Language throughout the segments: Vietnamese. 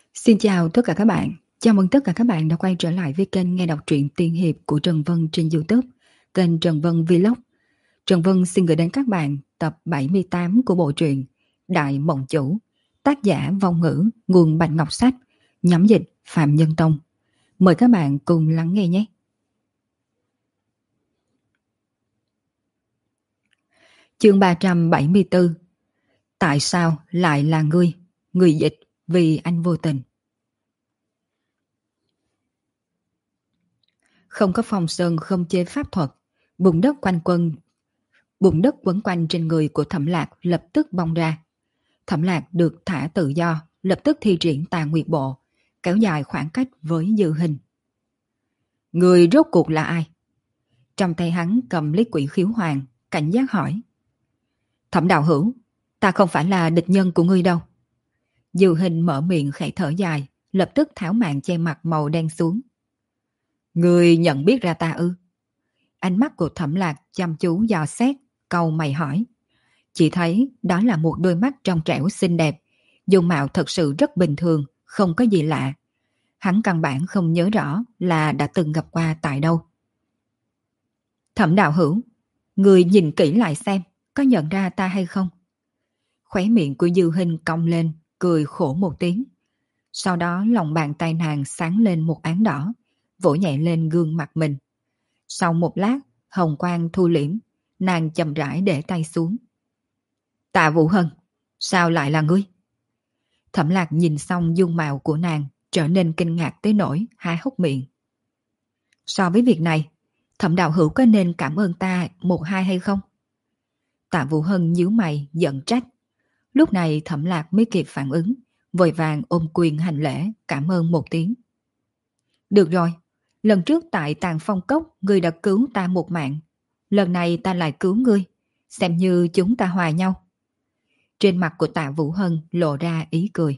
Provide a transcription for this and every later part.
Xin chào tất cả các bạn. Chào mừng tất cả các bạn đã quay trở lại với kênh nghe đọc truyện tiên hiệp của Trần Vân trên YouTube, kênh Trần Vân Vlog. Trần Vân xin gửi đến các bạn tập 78 của bộ truyện Đại Mộng Chủ, tác giả Vong Ngữ, nguồn Bạch Ngọc Sách, nhóm dịch Phạm Nhân Tông. Mời các bạn cùng lắng nghe nhé. Chương 374. Tại sao lại là ngươi? Người dịch vì anh vô tình. Không có phong sơn không chế pháp thuật, bùn đất quấn quanh trên người của Thẩm Lạc lập tức bong ra. Thẩm Lạc được thả tự do, lập tức thi triển Tà Nguyệt Bộ, kéo dài khoảng cách với Dư Hình. Người rốt cuộc là ai? Trong tay hắn cầm lấy Quỷ Khiếu Hoàng, cảnh giác hỏi. Thẩm đạo hữu, ta không phải là địch nhân của ngươi đâu. Dư Hình mở miệng khẽ thở dài, lập tức tháo màn che mặt màu đen xuống. Ngươi nhận biết ra ta ư? Ánh mắt của Thẩm Lạc chăm chú dò xét, cau mày hỏi. Chỉ thấy đó là một đôi mắt trong trẻo xinh đẹp, dung mạo thật sự rất bình thường, không có gì lạ. Hắn căn bản không nhớ rõ là đã từng gặp qua tại đâu. Thẩm đạo hữu, người nhìn kỹ lại xem, có nhận ra ta hay không? Khóe miệng của Dư Hình cong lên, cười khổ một tiếng. Sau đó lòng bàn tay nàng sáng lên một áng đỏ, vỗ nhẹ lên gương mặt mình. Sau một lát, hồng quang thu liễm, nàng chậm rãi để tay xuống. Tạ Vũ Hân, sao lại là ngươi? Thẩm Lạc nhìn xong dung mạo của nàng, trở nên kinh ngạc tới nỗi há hốc miệng. So với việc này, Thẩm đạo hữu có nên cảm ơn ta một hai hay không? Tạ Vũ Hân nhíu mày giận trách. Lúc này Thẩm Lạc mới kịp phản ứng, vội vàng ôm quyền hành lễ cảm ơn một tiếng. Được rồi, lần trước tại Tàng Phong Cốc ngươi đã cứu ta một mạng, lần này ta lại cứu ngươi, xem như chúng ta hòa nhau. Trên mặt của Tạ Vũ Hân lộ ra ý cười.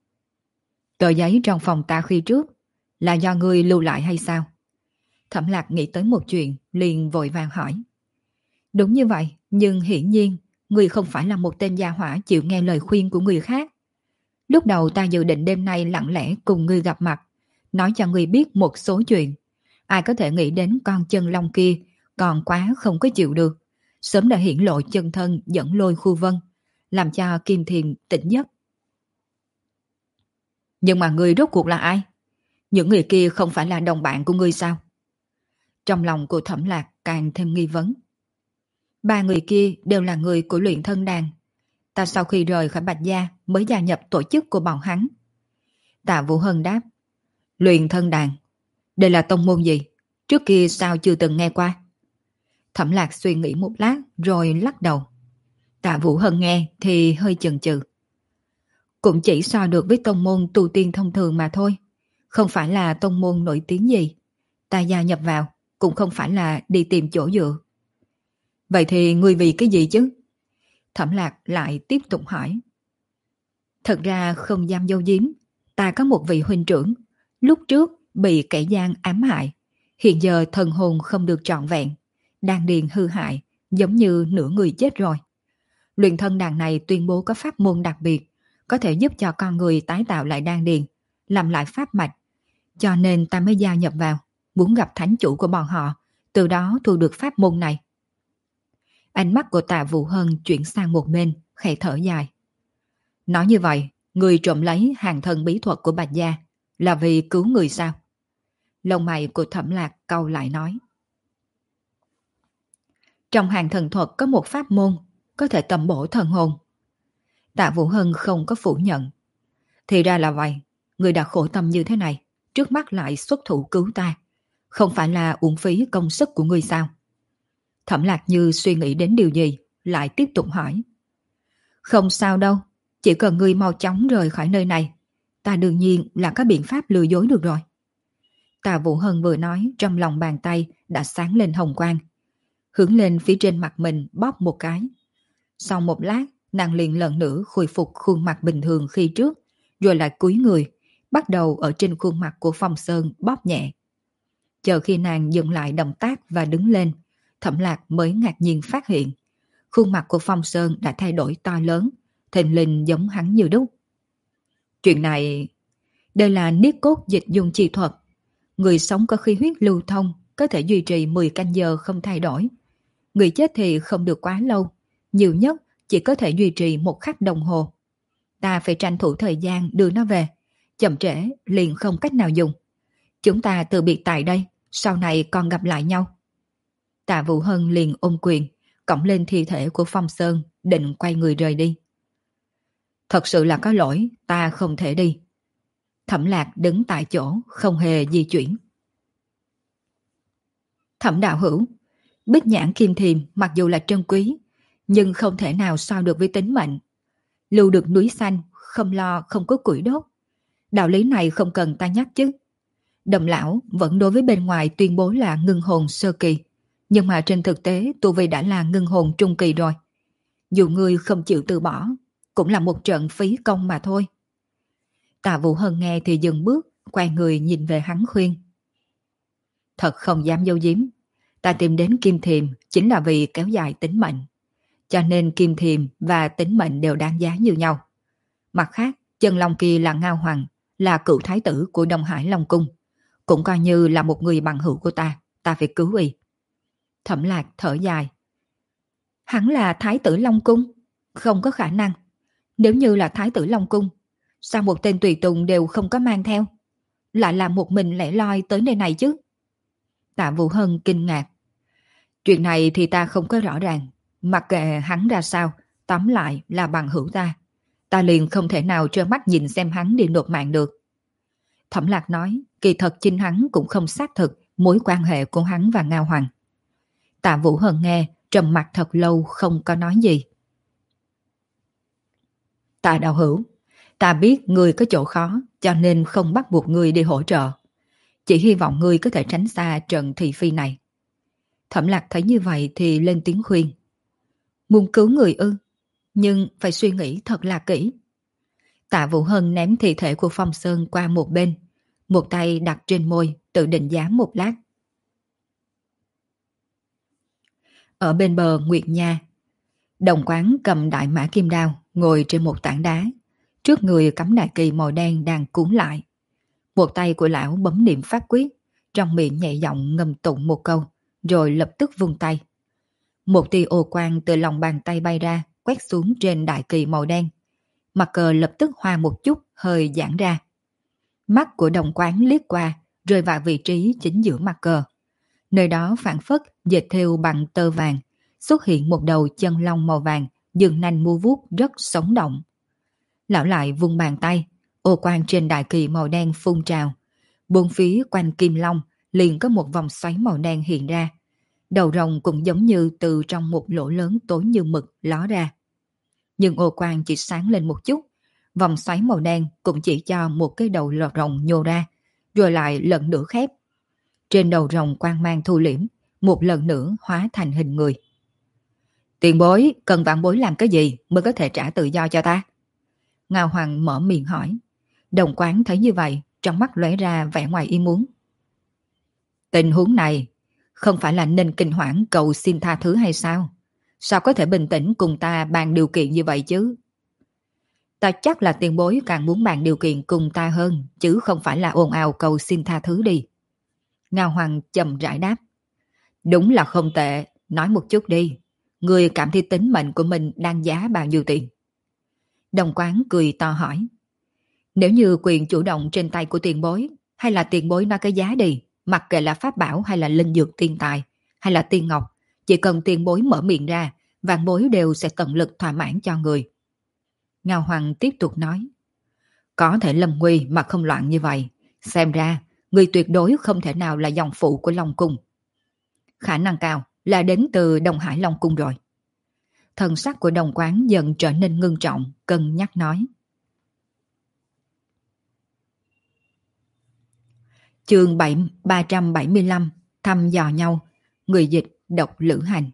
Tờ giấy trong phòng ta khi trước là do ngươi lưu lại hay sao? Thẩm Lạc nghĩ tới một chuyện, liền vội vàng hỏi. Đúng như vậy, nhưng hiển nhiên ngươi không phải là một tên gia hỏa chịu nghe lời khuyên của người khác. Lúc đầu ta dự định đêm nay lặng lẽ cùng ngươi gặp mặt, nói cho ngươi biết một số chuyện. Ai có thể nghĩ đến con chân long kia còn quá không có chịu được, sớm đã hiển lộ chân thân dẫn lôi khu vân, làm cho Kim Thiềm tỉnh giấc. Nhưng mà ngươi rốt cuộc là ai? Những người kia không phải là đồng bạn của ngươi sao? Trong lòng của Thẩm Lạc càng thêm nghi vấn. Ba người kia đều là người của luyện thân đàn. Ta sau khi rời khỏi Bạch Gia mới gia nhập tổ chức của bọn hắn. Tạ Vũ Hân đáp. Luyện thân đàn? Đây là tông môn gì? Trước kia sao chưa từng nghe qua? Thẩm Lạc suy nghĩ một lát rồi lắc đầu. Tạ Vũ Hân nghe thì hơi chần chừ. Cũng chỉ so được với tông môn tu tiên thông thường mà thôi. Không phải là tông môn nổi tiếng gì. Ta gia nhập vào cũng không phải là đi tìm chỗ dựa. Vậy thì ngươi vì cái gì chứ? Thẩm Lạc lại tiếp tục hỏi. Thật ra không dám dâu diếm, ta có một vị huynh trưởng, lúc trước bị kẻ gian ám hại, hiện giờ thần hồn không được trọn vẹn, đan điền hư hại, giống như nửa người chết rồi. Luyện thân đàn này tuyên bố có pháp môn đặc biệt, có thể giúp cho con người tái tạo lại đan điền, làm lại pháp mạch, cho nên ta mới gia nhập vào, muốn gặp thánh chủ của bọn họ, từ đó thu được pháp môn này. Ánh mắt của Tạ Vũ Hân chuyển sang một bên, khẽ thở dài. Nói như vậy, người trộm lấy hàng thần bí thuật của Bạch Gia là vì cứu người sao? Lông mày của Thẩm Lạc cau lại nói. Trong hàng thần thuật có một pháp môn có thể tầm bổ thần hồn. Tạ Vũ Hân không có phủ nhận. Thì ra là vậy, người đã khổ tâm như thế này, trước mắt lại xuất thủ cứu ta. Không phải là uổng phí công sức của người sao? Thẩm Lạc như suy nghĩ đến điều gì, lại tiếp tục hỏi. Không sao đâu, chỉ cần ngươi mau chóng rời khỏi nơi này, ta đương nhiên là có biện pháp lừa dối được rồi. Tạ Vũ Hân vừa nói, trong lòng bàn tay đã sáng lên hồng quang, hướng lên phía trên mặt mình bóp một cái. Sau một lát, nàng liền lần nữa khôi phục khuôn mặt bình thường khi trước, rồi lại cúi người, bắt đầu ở trên khuôn mặt của Phong Sơn bóp nhẹ. Chờ khi nàng dừng lại động tác và đứng lên, Thẩm Lạc mới ngạc nhiên phát hiện khuôn mặt của Phong Sơn đã thay đổi to lớn, thình lình giống hắn như đúc. Chuyện này... Đây là niết cốt dịch dung chi thuật. Người sống có khí huyết lưu thông, có thể duy trì 10 canh giờ không thay đổi. Người chết thì không được quá lâu, nhiều nhất chỉ có thể duy trì 1 khắc đồng hồ. Ta phải tranh thủ thời gian đưa nó về, chậm trễ liền không cách nào dùng. Chúng ta từ biệt tại đây, sau này còn gặp lại nhau. Tạ Vũ Hân liền ôm quyền, cõng lên thi thể của Phong Sơn, định quay người rời đi. Thật sự là có lỗi, ta không thể đi. Thẩm Lạc đứng tại chỗ, không hề di chuyển. Thẩm đạo hữu, Bích nhãn kim thiềm mặc dù là trân quý, nhưng không thể nào so được với tính mệnh. Lưu được núi xanh, không lo không có củi đốt. Đạo lý này không cần ta nhắc chứ. Đồng lão vẫn đối với bên ngoài tuyên bố là ngưng hồn sơ kỳ, nhưng mà trên thực tế tu vi đã là ngưng hồn trung kỳ rồi. Dù ngươi không chịu từ bỏ, cũng là một trận phí công mà thôi. Tạ Vũ Hân nghe thì dừng bước, quay người nhìn về hắn khuyên. Thật không dám giấu giếm, ta tìm đến kim thiềm chính là vì kéo dài tính mệnh. Cho nên kim thiềm và tính mệnh đều đáng giá như nhau. Mặt khác, chân long kia là Ngao Hoàng, là cựu thái tử của Đông Hải Long Cung. Cũng coi như là một người bằng hữu của ta phải cứu y. Thẩm Lạc thở dài. Hắn là thái tử Long Cung? Không có khả năng. Nếu như là thái tử Long Cung, sao một tên tùy tùng đều không có mang theo? Lại là một mình lẻ loi tới nơi này chứ? Tạ Vũ Hân kinh ngạc. Chuyện này thì ta không có rõ ràng. Mặc kệ hắn ra sao, tóm lại là bằng hữu ta. Ta liền không thể nào trơ mắt nhìn xem hắn đi nộp mạng được. Thẩm Lạc nói, kỳ thật chính hắn cũng không xác thực mối quan hệ của hắn và Ngao Hoàng. Tạ Vũ Hân nghe, trầm mặt thật lâu không có nói gì. Tạ đạo hữu, ta biết ngươi có chỗ khó, cho nên không bắt buộc ngươi đi hỗ trợ. Chỉ hy vọng ngươi có thể tránh xa trận thị phi này. Thẩm Lạc thấy như vậy thì lên tiếng khuyên. Muốn cứu người ư, nhưng phải suy nghĩ thật là kỹ. Tạ Vũ Hân ném thi thể của Phong Sơn qua một bên, một tay đặt trên môi, tự định giá một lát. Ở bên bờ Nguyệt Nha, Đồng Quán cầm đại mã kim đao, ngồi trên một tảng đá. Trước người cắm đại kỳ màu đen đang cuốn lại. Một tay của lão bấm niệm pháp quyết, trong miệng nhẹ giọng ngâm tụng một câu, rồi lập tức vung tay. Một tia ô quang từ lòng bàn tay bay ra, quét xuống trên đại kỳ màu đen. Mặt cờ lập tức hoa một chút, hơi giãn ra. Mắt của Đồng Quán liếc qua, rơi vào vị trí chính giữa mặt cờ. Nơi đó phản phất dệt thêu bằng tơ vàng, xuất hiện một đầu chân long màu vàng, dường nanh mua vuốt rất sống động. Lão lại vung bàn tay, ô quang trên đại kỳ màu đen phun trào. Bốn phía quanh kim long liền có một vòng xoáy màu đen hiện ra. Đầu rồng cũng giống như từ trong một lỗ lớn tối như mực ló ra. Nhưng ô quang chỉ sáng lên một chút, vòng xoáy màu đen cũng chỉ cho một cái đầu lọt rồng nhô ra, rồi lại lần nữa khép. Trên đầu rồng quang mang thu liễm, một lần nữa hóa thành hình người. Tiền bối, cần vạn bối làm cái gì mới có thể trả tự do cho ta? Ngao Hoàng mở miệng hỏi. Đồng Quán thấy như vậy, trong mắt lóe ra vẻ ngoài ý muốn. Tình huống này, không phải là nên kinh hoảng cầu xin tha thứ hay sao? Sao có thể bình tĩnh cùng ta bàn điều kiện như vậy chứ? Ta chắc là tiền bối càng muốn bàn điều kiện cùng ta hơn, chứ không phải là ồn ào cầu xin tha thứ đi. Ngao Hoàng chậm rãi đáp. Đúng là không tệ, nói một chút đi. Người cảm thấy tính mệnh của mình đang giá bao nhiêu tiền? Đồng Quán cười to hỏi. Nếu như quyền chủ động trên tay của tiền bối, hay là tiền bối nói cái giá đi, mặc kệ là pháp bảo hay là linh dược tiên tài, hay là tiên ngọc, chỉ cần tiền bối mở miệng ra, vạn bối đều sẽ tận lực thỏa mãn cho người. Ngao Hoàng tiếp tục nói. Có thể lâm nguy mà không loạn như vậy, xem ra người tuyệt đối không thể nào là dòng phụ của Long Cung. Khả năng cao là đến từ Đông Hải Long Cung rồi. Thần sắc của Đồng Quán dần trở nên ngưng trọng, cân nhắc nói. Chương 375, thăm dò nhau, người dịch độc lữ hành.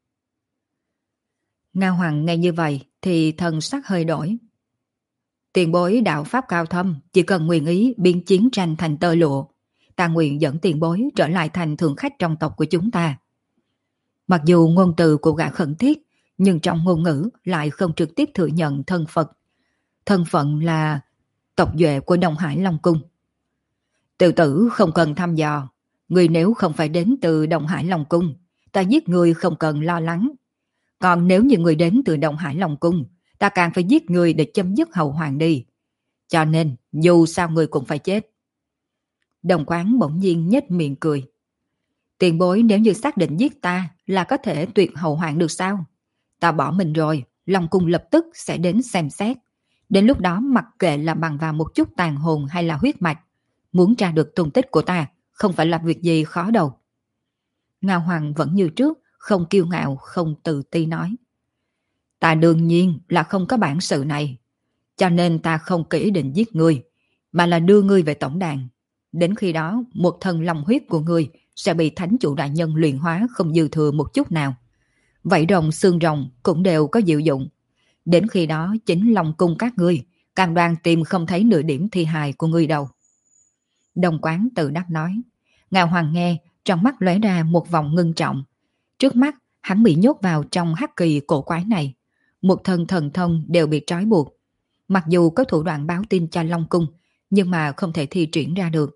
Ngao Hoàng nghe như vậy thì thần sắc hơi đổi. Tiền bối đạo pháp cao thâm, chỉ cần nguyện ý biến chiến tranh thành tơ lụa, ta nguyện dẫn tiền bối trở lại thành thượng khách trong tộc của chúng ta. Mặc dù ngôn từ của gã khẩn thiết, nhưng trong ngôn ngữ lại không trực tiếp thừa nhận thân Phật. Thân phận là tộc duệ của Đông Hải Long Cung. Tiểu tử không cần thăm dò, người nếu không phải đến từ Đông Hải Long Cung, ta giết người không cần lo lắng. Còn nếu như người đến từ Đông Hải Long Cung, ta càng phải giết người để chấm dứt hậu hoàng đi. Cho nên, dù sao người cũng phải chết. Đồng Quán bỗng nhiên nhếch miệng cười. Tiền bối nếu như xác định giết ta là có thể tuyệt hậu hoạn được sao? Ta bỏ mình rồi, Long Cung lập tức sẽ đến xem xét. Đến lúc đó mặc kệ là bằng vào một chút tàn hồn hay là huyết mạch, muốn tra được tung tích của ta không phải là việc gì khó đâu. Ngao Hoàng vẫn như trước, không kiêu ngạo, không tự ti nói. Ta đương nhiên là không có bản sự này, cho nên ta không kỹ định giết ngươi, mà là đưa ngươi về tổng đàn. Đến khi đó, một thần long huyết của ngươi sẽ bị thánh chủ đại nhân luyện hóa không dư thừa một chút nào. Vậy rồng xương rồng cũng đều có diệu dụng. Đến khi đó chính Long Cung các ngươi càng đoan tìm không thấy nửa điểm thi hài của ngươi đâu. Đồng Quán tự đắc nói. Ngao Hoàng nghe, trong mắt lóe ra một vòng ngưng trọng. Trước mắt hắn bị nhốt vào trong hắc kỳ cổ quái này. Một thân thần thông đều bị trói buộc. Mặc dù có thủ đoạn báo tin cho Long Cung, nhưng mà không thể thi triển ra được.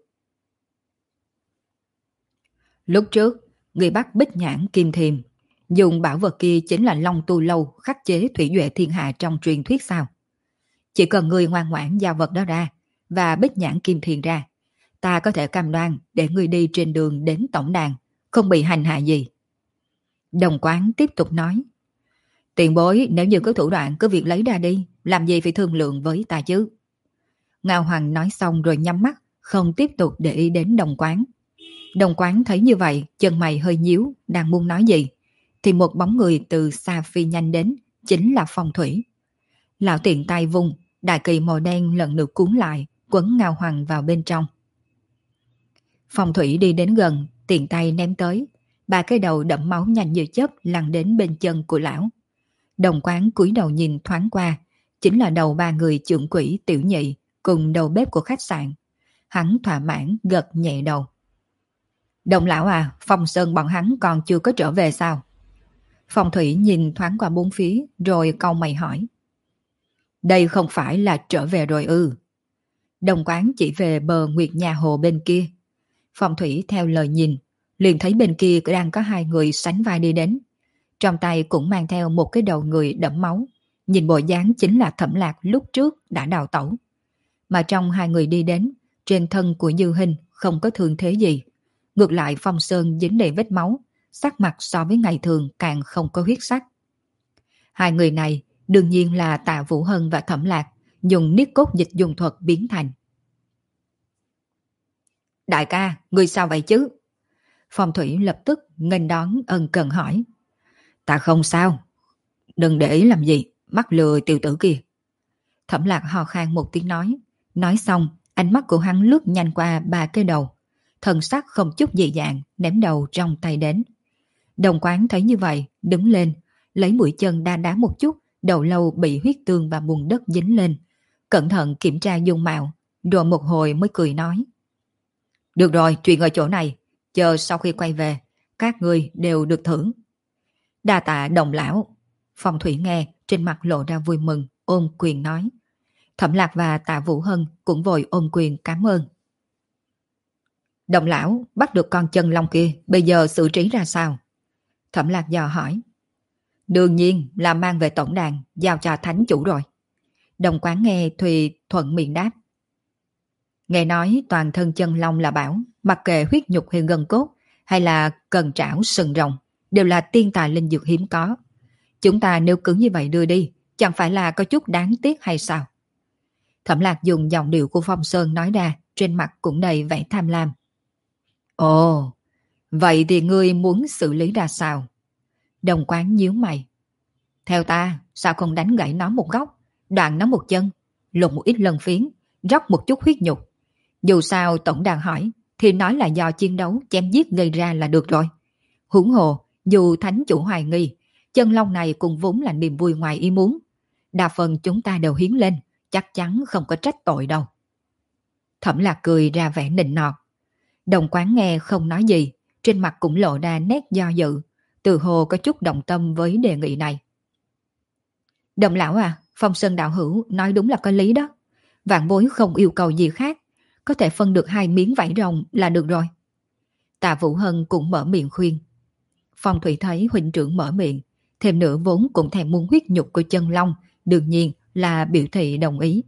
Lúc trước, người bắt Bích Nhãn Kim Thiềm, dùng bảo vật kia chính là Long Tu Lâu khắc chế thủy duệ thiên hạ trong truyền thuyết sao? Chỉ cần người ngoan ngoãn giao vật đó ra, và Bích Nhãn Kim Thiềm ra, ta có thể cam đoan để người đi trên đường đến tổng đàn, không bị hành hạ gì. Đồng Quán tiếp tục nói. Tiền bối nếu như có thủ đoạn cứ việc lấy ra đi, làm gì phải thương lượng với ta chứ? Ngao Hoàng nói xong rồi nhắm mắt, không tiếp tục để ý đến Đồng Quán. Đồng Quán thấy như vậy, chân mày hơi nhíu, đang muốn nói gì, thì một bóng người từ xa phi nhanh đến, chính là Phong Thủy. Lão tiện tay vung, đại kỳ màu đen lần nữa cuốn lại, quấn Ngao Hoàng vào bên trong. Phong Thủy đi đến gần, tiện tay ném tới, ba cái đầu đẫm máu nhanh như chớp lăn đến bên chân của lão. Đồng Quán cúi đầu nhìn thoáng qua, chính là đầu ba người trưởng quỹ Tiểu Nhị cùng đầu bếp của khách sạn. Hắn thỏa mãn gật nhẹ đầu. Đồng lão à, Phong Sơn bọn hắn còn chưa có trở về sao? Phong Thủy nhìn thoáng qua bốn phía rồi cau mày hỏi. Đây không phải là trở về rồi ư? Đồng Quán chỉ về bờ Nguyệt Nhà Hồ bên kia. Phong Thủy theo lời nhìn, liền thấy bên kia đang có hai người sánh vai đi đến. Trong tay cũng mang theo một cái đầu người đẫm máu, nhìn bộ dáng chính là Thẩm Lạc lúc trước đã đào tẩu. Mà trong hai người đi đến, trên thân của Dư Hình không có thương thế gì. Ngược lại Phong Sơn dính đầy vết máu, sắc mặt so với ngày thường càng không có huyết sắc. Hai người này đương nhiên là Tạ Vũ Hân và Thẩm Lạc, dùng niết cốt dịch dùng thuật biến thành. Đại ca, người sao vậy chứ? Phong Thủy lập tức nghênh đón ân cần hỏi. Ta không sao, đừng để ý làm gì, mắc lừa tiểu tử kia. Thẩm Lạc hò khan một tiếng nói xong ánh mắt của hắn lướt nhanh qua ba cái đầu, thần sắc không chút dị dạng ném đầu trong tay đến. Đồng Quán thấy như vậy, đứng lên, lấy mũi chân đá đá một chút, đầu lâu bị huyết tương và bùn đất dính lên, cẩn thận kiểm tra dung mạo, rồi một hồi mới cười nói. Được rồi, chuyện ở chỗ này, chờ sau khi quay về, các ngươi đều được thưởng. Đa tạ Đồng lão. Phong Thủy nghe, trên mặt lộ ra vui mừng, ôm quyền nói. Thẩm Lạc và Tạ Vũ Hân cũng vội ôm quyền cảm ơn. Đồng lão, bắt được con chân long kia, bây giờ xử trí ra sao? Thẩm Lạc dò hỏi. Đương nhiên là mang về tổng đàn, giao cho thánh chủ rồi. Đồng Quán nghe Thùy thuận miệng đáp. Nghe nói toàn thân chân long là bảo, mặc kệ huyết nhục hay gân cốt, hay là cần trảo sừng rồng, đều là tiên tài linh dược hiếm có. Chúng ta nếu cứ như vậy đưa đi, chẳng phải là có chút đáng tiếc hay sao? Thẩm Lạc dùng giọng điệu của Phong Sơn nói ra, trên mặt cũng đầy vẻ tham lam. Ồ, vậy thì ngươi muốn xử lý ra sao? Đồng Quán nhíu mày. Theo ta, sao không đánh gãy nó một góc, đoạn nó một chân, lột một ít lân phiến, róc một chút huyết nhục. Dù sao tổng đàn hỏi, thì nói là do chiến đấu chém giết gây ra là được rồi. Huống hồ, dù thánh chủ hoài nghi, chân long này cũng vốn là niềm vui ngoài ý muốn. Đa phần chúng ta đều hiến lên, chắc chắn không có trách tội đâu. Thẩm Lạc cười ra vẻ nịnh nọt. Đồng Quán nghe không nói gì, trên mặt cũng lộ ra nét do dự, từ hồ có chút động tâm với đề nghị này. Đồng lão à, Phong Sơn đạo hữu nói đúng là có lý đó. Vạn bối không yêu cầu gì khác, có thể phân được 2 miếng vải rồng là được rồi. Tạ Vũ Hân cũng mở miệng khuyên. Phong Thủy thấy huynh trưởng mở miệng, thêm nữa vốn cũng thèm muốn huyết nhục của chân long, đương nhiên là biểu thị đồng ý.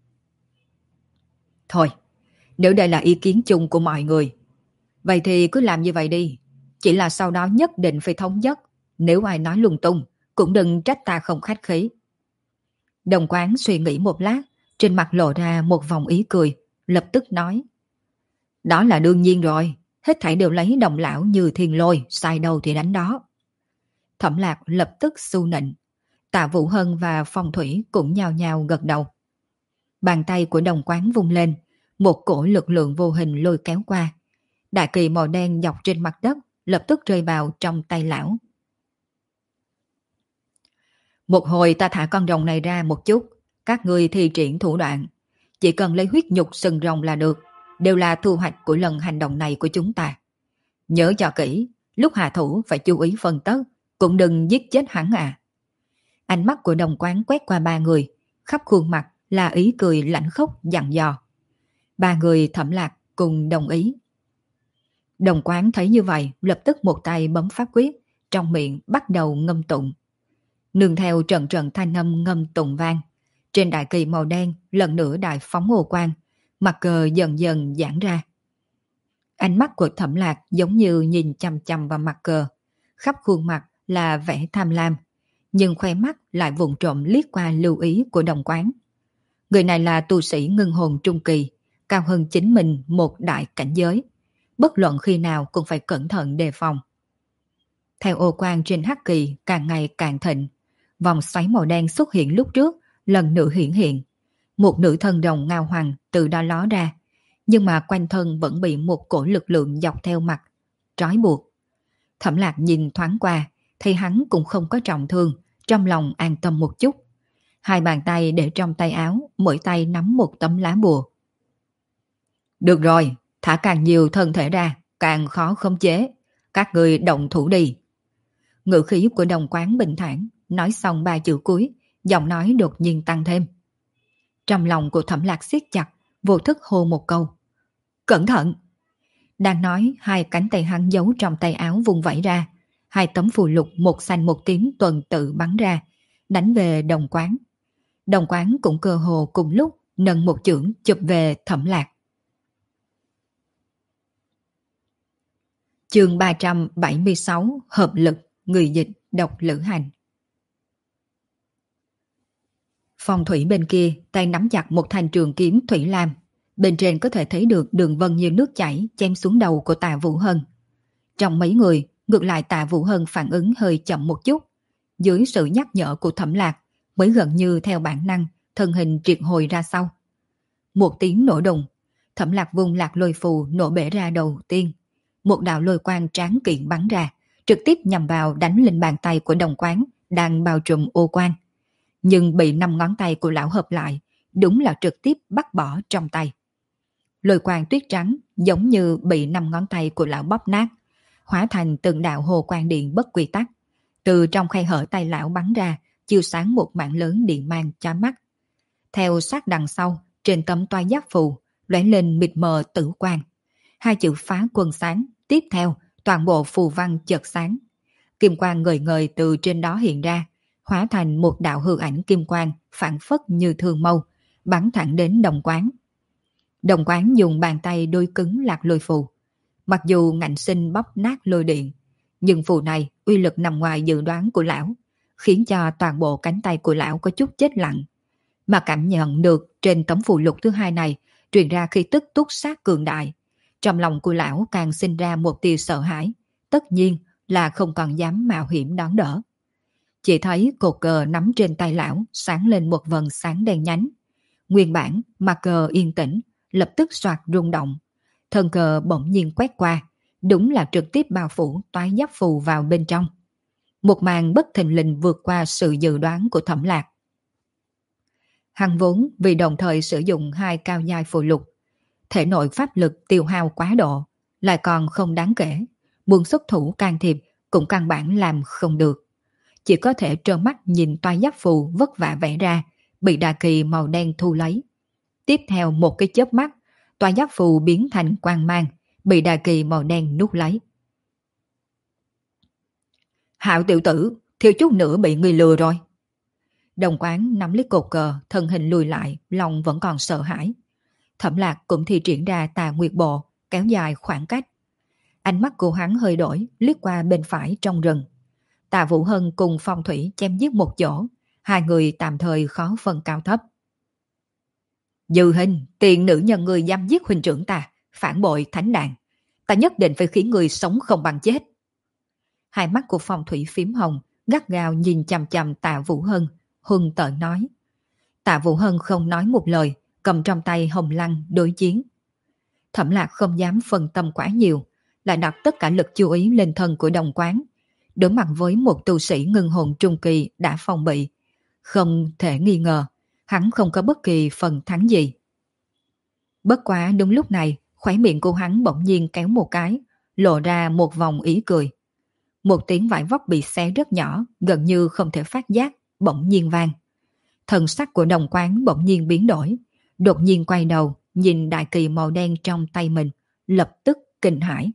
Thôi, nếu đây là ý kiến chung của mọi người, vậy thì cứ làm như vậy đi. Chỉ là sau đó nhất định phải thống nhất, nếu ai nói lung tung, cũng đừng trách ta không khách khí. Đồng Quán suy nghĩ một lát, trên mặt lộ ra một vòng ý cười, lập tức nói. Đó là đương nhiên rồi, hết thảy đều lấy đồng lão như thiên lôi, sai đâu thì đánh đó. Thẩm Lạc lập tức su nịnh, Tạ Vũ Hân và Phong Thủy cũng nhao nhao gật đầu. Bàn tay của Đồng Quán vung lên, một cổ lực lượng vô hình lôi kéo qua. Đại kỳ màu đen dọc trên mặt đất, lập tức rơi vào trong tay lão. Một hồi ta thả con rồng này ra một chút, các ngươi thi triển thủ đoạn. Chỉ cần lấy huyết nhục sừng rồng là được, đều là thu hoạch của lần hành động này của chúng ta. Nhớ cho kỹ, lúc hạ thủ phải chú ý phân tất, cũng đừng giết chết hắn à. Ánh mắt của Đồng Quán quét qua 3 người, khắp khuôn mặt là ý cười lãnh khốc dặn dò. 3 người Thẩm Lạc cùng đồng ý. Đồng Quán thấy như vậy, lập tức một tay bấm pháp quyết, trong miệng bắt đầu ngâm tụng. Nương theo trận trận thanh âm ngâm tụng vang, trên đại kỳ màu đen lần nữa đại phóng ô quang, mặt cờ dần dần giãn ra. Ánh mắt của Thẩm Lạc giống như nhìn chằm chằm vào mặt cờ, khắp khuôn mặt là vẻ tham lam, nhưng khóe mắt lại vụng trộm liếc qua lưu ý của Đồng Quán. Người này là tu sĩ ngưng hồn trung kỳ, cao hơn chính mình một đại cảnh giới, bất luận khi nào cũng phải cẩn thận đề phòng. Theo ô quang trên hắc kỳ càng ngày càng thịnh, vòng xoáy màu đen xuất hiện lúc trước, lần nữa hiển hiện. Một nữ thân rồng ngao hoàng từ đó ló ra, nhưng mà quanh thân vẫn bị một cổ lực lượng dọc theo mặt, trói buộc. Thẩm Lạc nhìn thoáng qua, thấy hắn cũng không có trọng thương, trong lòng an tâm một chút. 2 bàn tay để trong tay áo, mỗi tay nắm một tấm lá bùa. Được rồi, thả càng nhiều thân thể ra, càng khó khống chế. Các người động thủ đi. Ngữ khí của Đồng Quán bình thản, nói xong 3 chữ cuối, giọng nói đột nhiên tăng thêm. Trong lòng của Thẩm Lạc siết chặt, vô thức hô một câu. Cẩn thận! Đang nói, 2 cánh tay hắn giấu trong tay áo vung vẩy ra. 2 tấm phù lục một xanh một tím tuần tự bắn ra, đánh về Đồng Quán. Đồng Quán cũng cơ hồ cùng lúc nâng một chưởng chụp về Thẩm Lạc. Chương 376 Hợp lực, người dịch, độc lữ hành. Phong Thủy bên kia tay nắm chặt một thanh trường kiếm thủy lam, bên trên có thể thấy được đường vân như nước chảy chém xuống đầu của Tạ Vũ Hân. Trong mấy người, ngược lại Tạ Vũ Hân phản ứng hơi chậm một chút, dưới sự nhắc nhở của Thẩm Lạc mới gần như theo bản năng thân hình triệt hồi ra sau. Một tiếng nổ đùng, Thẩm Lạc vung lạc lôi phù nổ bể ra đầu tiên. Một đạo lôi quang tráng kiện bắn ra, trực tiếp nhằm vào đánh lên bàn tay của Đồng Quán đang bao trùm ô quang. Nhưng bị 5 ngón tay của lão hợp lại, đúng là trực tiếp bắt bỏ trong tay. Lôi quang tuyết trắng giống như bị 5 ngón tay của lão bóp nát, hóa thành từng đạo hồ quang điện bất quy tắc. Từ trong khe hở tay lão bắn ra, chiếu sáng một mảng lớn điện mang chói mắt. Theo sát đằng sau, trên tấm toa giáp phù, lóe lên mịt mờ tử quang. 2 chữ phá quân sáng, tiếp theo toàn bộ phù văn chợt sáng. Kim quang ngời ngời từ trên đó hiện ra, hóa thành một đạo hư ảnh kim quang phản phất như thương mâu, bắn thẳng đến Đồng Quán. Đồng Quán dùng bàn tay đôi cứng lạc lôi phù. Mặc dù ngạnh sinh bóp nát lôi điện, nhưng phù này uy lực nằm ngoài dự đoán của lão, khiến cho toàn bộ cánh tay của lão có chút chết lặng. Mà cảm nhận được trên tấm phù lục thứ 2 này truyền ra khí tức túc sát cường đại. Trong lòng của lão càng sinh ra một tia sợ hãi, tất nhiên là không còn dám mạo hiểm đón đỡ. Chỉ thấy cột cờ nắm trên tay lão sáng lên một vầng sáng đen nhánh. Nguyên bản mặt cờ yên tĩnh, lập tức xoạt rung động. Thân cờ bỗng nhiên quét qua, đúng là trực tiếp bao phủ toái giáp phù vào bên trong. Một màn bất thình lình vượt qua sự dự đoán của Thẩm Lạc. Hắn vốn vì đồng thời sử dụng 2 cao giai phù lục, thể nội pháp lực tiêu hao quá độ, lại còn không đáng kể, muốn xuất thủ can thiệp cũng căn bản làm không được. Chỉ có thể trơ mắt nhìn toa giáp phù vất vả vẽ ra, bị đà kỳ màu đen thu lấy. Tiếp theo một cái chớp mắt, tòa giáp phù biến thành quang mang, bị đại kỳ màu đen nuốt lấy. Hạo tiểu tử, thiếu chút nữa bị người lừa rồi. Đồng Quán nắm lấy cột cờ, thân hình lùi lại, lòng vẫn còn sợ hãi. Thẩm Lạc cũng thi triển ra Tà Nguyệt Bộ, kéo dài khoảng cách. Ánh mắt của hắn hơi đổi, liếc qua bên phải trong rừng. Tà Vũ Hân cùng Phong Thủy chém giết một chỗ, hai người tạm thời khó phân cao thấp. Dư Hình, tiện nữ nhân người giam giết huynh trưởng ta, phản bội thánh đàn. Ta nhất định phải khiến người sống không bằng chết. Hai mắt của Phong Thủy phím hồng, gắt gao nhìn chằm chằm Tạ Vũ Hân, hung tợn nói. Tạ Vũ Hân không nói một lời, cầm trong tay hồng lăng đối chiến. Thẩm Lạc không dám phân tâm quá nhiều, lại đặt tất cả lực chú ý lên thân của Đồng Quán. Đối mặt với một tu sĩ ngưng hồn trung kỳ đã phòng bị, không thể nghi ngờ, hắn không có bất kỳ phần thắng gì. Bất quá đúng lúc này, khóe miệng của hắn bỗng nhiên kéo một cái, lộ ra một vòng ý cười. Một tiếng vải vóc bị xé rất nhỏ, gần như không thể phát giác, bỗng nhiên vang. Thần sắc của Đồng Quán bỗng nhiên biến đổi, đột nhiên quay đầu, nhìn đại kỳ màu đen trong tay mình, lập tức kinh hãi.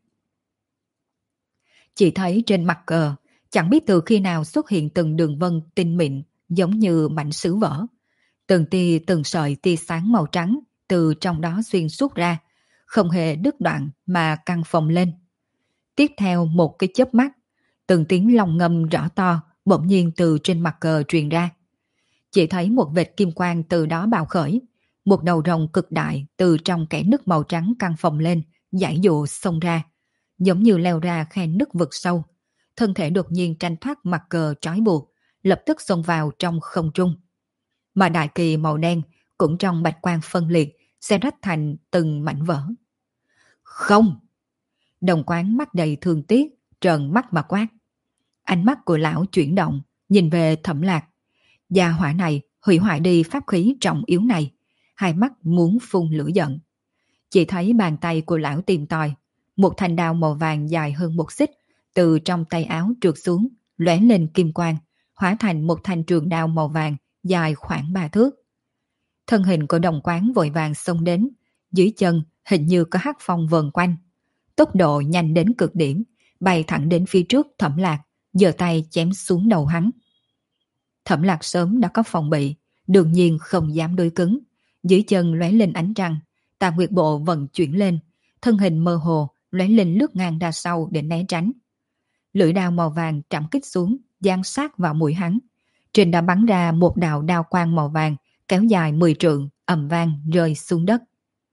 Chỉ thấy trên mặt cờ, chẳng biết từ khi nào xuất hiện từng đường vân tinh mịn, giống như mảnh sứ vỡ. Từng tia từng sợi tia sáng màu trắng từ trong đó xuyên suốt ra, không hề đứt đoạn mà căng phồng lên. Tiếp theo một cái chớp mắt, từng tiếng long ngâm rõ to bỗng nhiên từ trên mặt cờ truyền ra. Chỉ thấy một vệt kim quang từ đó bạo khởi, một đầu rồng cực đại từ trong kẽ nứt màu trắng căng phồng lên, giãy dụ xông ra, giống như leo ra khe nứt vực sâu. Thân thể đột nhiên tranh thoát mặt cờ trói buộc, lập tức xông vào trong không trung. Mà đại kỳ màu đen cũng trong bạch quang phân liệt, sẽ rách thành từng mảnh vỡ. Không! Đồng Quán mắt đầy thương tiếc, trợn mắt mà quát. Ánh mắt của lão chuyển động, nhìn về Thẩm Lạc. Gia hỏa này hủy hoại đi pháp khí trọng yếu này, hai mắt muốn phun lửa giận. Chỉ thấy bàn tay của lão tìm tòi, một thanh đao màu vàng dài hơn một xích, từ trong tay áo trượt xuống, lóe lên kim quang, hóa thành một thanh trường đao màu vàng dài khoảng 3 thước. Thân hình của Đồng Quán vội vàng xông đến, dưới chân hình như có hắc phong vần quanh. Tốc độ nhanh đến cực điểm, bay thẳng đến phía trước Thẩm Lạc, giơ tay chém xuống đầu hắn. Thẩm Lạc sớm đã có phòng bị, đương nhiên không dám đối cứng. Dưới chân lóe lên ánh trăng, Tà Nguyệt Bộ vận chuyển lên, thân hình mơ hồ lóe lên lướt ngang ra sau để né tránh. Lưỡi đao màu vàng trảm kích xuống, giáng sát vào mũi hắn. Trên đã bắn ra một đạo đao quang màu vàng, kéo dài 10 trượng, ầm vang rơi xuống đất.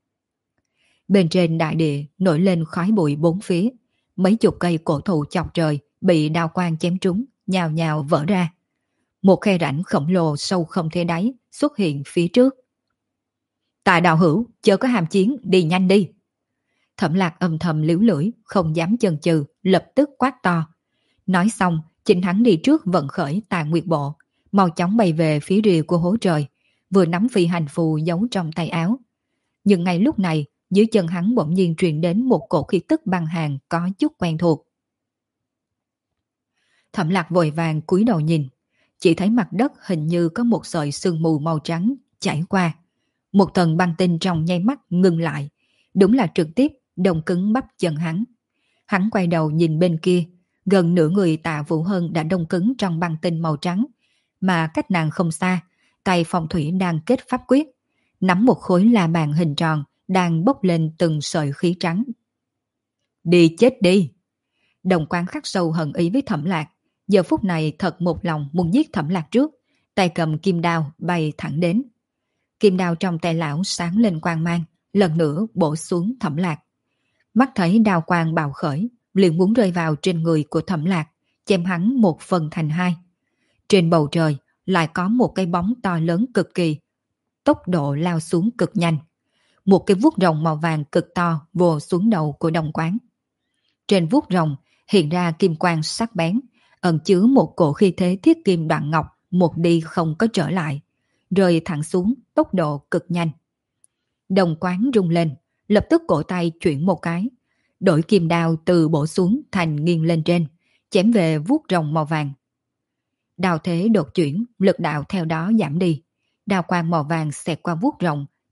Bên trên đại địa nổi lên khói bụi bốn phía, mấy chục cây cổ thụ chọc trời bị đao quang chém trúng, nhào nhào vỡ ra. Một khe rãnh khổng lồ sâu không thể đáy xuất hiện phía trước. Tạ đạo hữu, chớ có hàm chiến, đi nhanh đi. Thẩm Lạc âm thầm liếu lưỡi, không dám chần chừ, lập tức quát to. Nói xong, chính hắn đi trước vận khởi Tà Nguyệt Bộ, mau chóng bay về phía rìa của hố trời, vừa nắm phi hành phù giấu trong tay áo. Nhưng ngay lúc này, dưới chân hắn bỗng nhiên truyền đến một cổ khí tức băng hàn có chút quen thuộc. Thẩm Lạc vội vàng cúi đầu nhìn, chỉ thấy mặt đất hình như có một sợi sương mù màu trắng chảy qua. Một tầng băng tinh trong nháy mắt ngừng lại, đúng là trực tiếp đông cứng bắp chân hắn. Hắn quay đầu nhìn bên kia, gần nửa người Tạ Vũ Hân đã đông cứng trong băng tinh màu trắng, mà cách nàng không xa, tay Phong Thủy đang kết pháp quyết, nắm một khối la bàn hình tròn đang bốc lên từng sợi khí trắng. Đi chết đi! Đồng Quán khắc sâu hận ý với Thẩm Lạc, giờ phút này thật một lòng muốn giết Thẩm Lạc trước, tay cầm kim đao bay thẳng đến. Kim đao trong tay lão sáng lên quang mang, lần nữa bổ xuống Thẩm Lạc. Mắt thấy đao quang bạo khởi, liền muốn rơi vào trên người của Thẩm Lạc, chém hắn một phần thành hai. Trên bầu trời lại có một cái bóng to lớn cực kỳ, tốc độ lao xuống cực nhanh. Một cái vuốt rồng màu vàng cực to vồ xuống đầu của Đồng Quán. Trên vuốt rồng hiện ra kim quang sắc bén, ẩn chứa một cổ khí thế thiết kim đoạn ngọc, một đi không có trở lại, rơi thẳng xuống tốc độ cực nhanh. Đồng Quán rung lên, lập tức cổ tay chuyển một cái, đổi kim đao từ bổ xuống thành nghiêng lên trên, chém về vuốt rồng màu vàng. Đao thế đột chuyển, lực đạo theo đó giảm đi. Đao quang màu vàng xẹt qua vuốt rồng,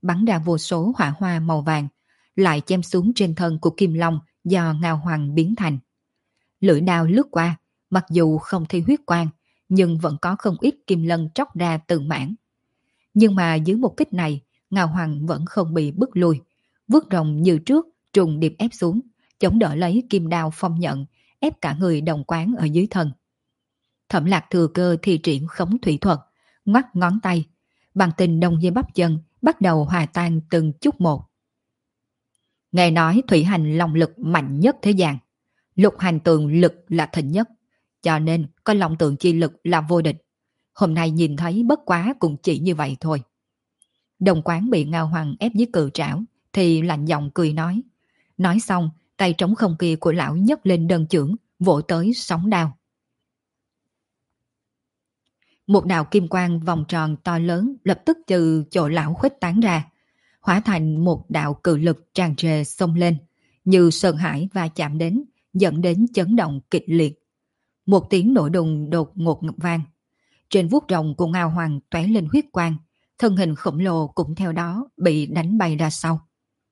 bắn ra vô số hỏa hoa màu vàng, lại chém xuống trên thân của Kim Long do Ngao Hoàng biến thành. Lưỡi đao lướt qua, mặc dù không thi huyết quang, nhưng vẫn có không ít kim lân tróc ra từng mảng. Nhưng mà dưới một kích này, Ngao Hoàng vẫn không bị bức lui, vút rồng như trước, trùng điệp ép xuống, chống đỡ lấy kim đao phong nhận, ép cả người đồng quán ở dưới thân. Thẩm Lạc thừa cơ thi triển khống thủy thuật, ngoắt ngón tay, bằng tình đông dưới bắp chân bắt đầu hòa tan từng chút một. Nghe nói thủy hành long lực mạnh nhất thế gian, lục hành tường lực là thịnh nhất, cho nên có long tượng chi lực là vô địch. Hôm nay nhìn thấy bất quá cũng chỉ như vậy thôi. Đồng quán bị Ngao Hoàng ép dưới cự trảo thì lạnh giọng cười nói. Nói xong, tay trống không kia của lão nhấc lên đơn chưởng, vỗ tới sóng đao. Một đạo kim quang vòng tròn to lớn lập tức từ chỗ lão khuếch tán ra, hóa thành một đạo cự lực tràn trề xông lên, như sơn hải va chạm đến, dẫn đến chấn động kịch liệt. Một tiếng nổ đùng đột ngột vang. Trên vuốt rồng của Ngao Hoàng tóe lên huyết quang, thân hình khổng lồ cũng theo đó bị đánh bay ra sau.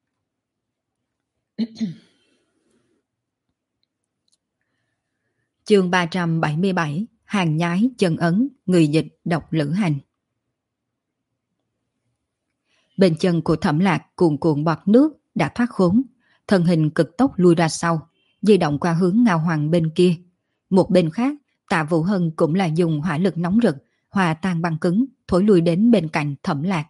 Chương 377, hàng nhái chân ấn, người dịch độc lữ hành. Bên chân của Thẩm Lạc cuồn cuộn bọt nước đã thoát khốn, thân hình cực tốc lui ra sau, di động qua hướng Ngao Hoàng bên kia. Một bên khác, Tạ Vũ Hân cũng là dùng hỏa lực nóng rực, hòa tan băng cứng, thổi lui đến bên cạnh Thẩm Lạc.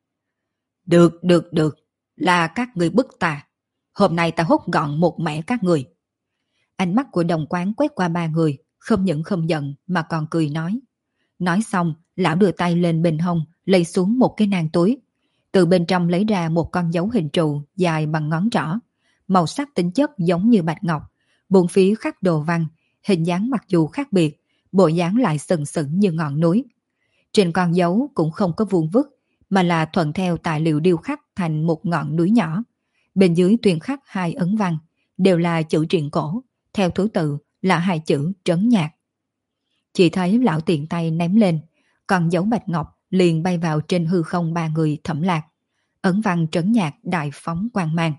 Được, là các người bức ta. Hôm nay ta hốt gọn một mẻ các người. Ánh mắt của đồng quán quét qua ba người, không những không giận mà còn cười nói. Nói xong, lão đưa tay lên bên hông, lấy xuống một cái nang túi. Từ bên trong lấy ra một con dấu hình trụ dài bằng ngón trỏ, màu sắc tính chất giống như bạch ngọc, bốn phía khắc đồ văn, hình dáng mặc dù khác biệt, bộ dáng lại sừng sững như ngọn núi. Trên con dấu cũng không có vuông vức, mà là thuận theo tài liệu điêu khắc thành một ngọn núi nhỏ. Bên dưới tuyên khắc hai ấn văn, đều là chữ truyện cổ, theo thứ tự là hai chữ Trấn Nhạc. Chỉ thấy lão tiện tay ném lên, con dấu bạch ngọc liền bay vào trên hư không ba người Thẩm Lạc. Ấn văn Trấn Nhạc đại phóng quang mang.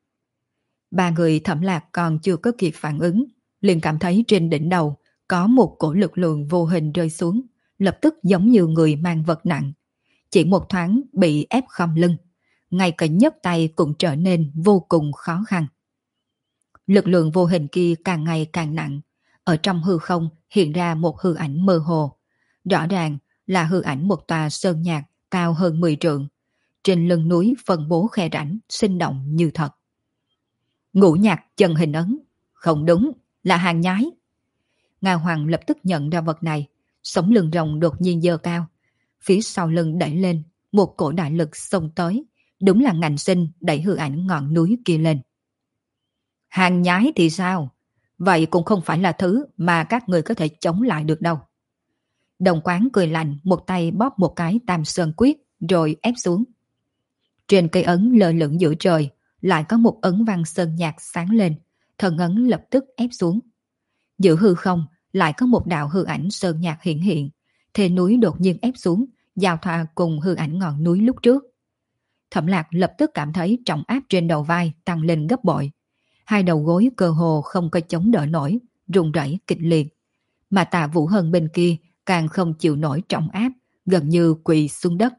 Ba người Thẩm Lạc còn chưa có kịp phản ứng, liền cảm thấy trên đỉnh đầu có một cổ lực lượng vô hình rơi xuống, lập tức giống như người mang vật nặng. Chỉ một thoáng bị ép khom lưng, ngay cả nhấc tay cũng trở nên vô cùng khó khăn. Lực lượng vô hình kia càng ngày càng nặng, ở trong hư không hiện ra một hư ảnh mơ hồ. Rõ ràng là hư ảnh một tòa sơn nhạc cao hơn 10 trượng. Trên lưng núi phân bố khe rãnh, sinh động như thật. Ngũ nhạc chân hình ấn. Không đúng, là hàng nhái. Ngao Hoàng lập tức nhận ra vật này, sống lưng rồng đột nhiên giơ cao. Phía sau lưng đẩy lên, một cổ đại lực xông tới. Đúng là ngạnh sinh đẩy hư ảnh ngọn núi kia lên. Hàng nhái thì sao? Vậy cũng không phải là thứ mà các người có thể chống lại được đâu. Đồng quán cười lạnh, một tay bóp một cái tam sơn quyết rồi ép xuống. Trên cây ấn lơ lửng giữa trời lại có một ấn văn sơn nhạc sáng lên, thần ấn lập tức ép xuống. Giữa hư không lại có một đạo hư ảnh sơn nhạc hiện hiện, thề núi đột nhiên ép xuống, giao thoa cùng hư ảnh ngọn núi lúc trước. Thẩm Lạc lập tức cảm thấy trọng áp trên đầu vai tăng lên gấp bội. Hai đầu gối cơ hồ không có chống đỡ nổi, run rẩy kịch liệt. Mà Tạ Vũ Hân bên kia càng không chịu nổi trọng áp, gần như quỳ xuống đất.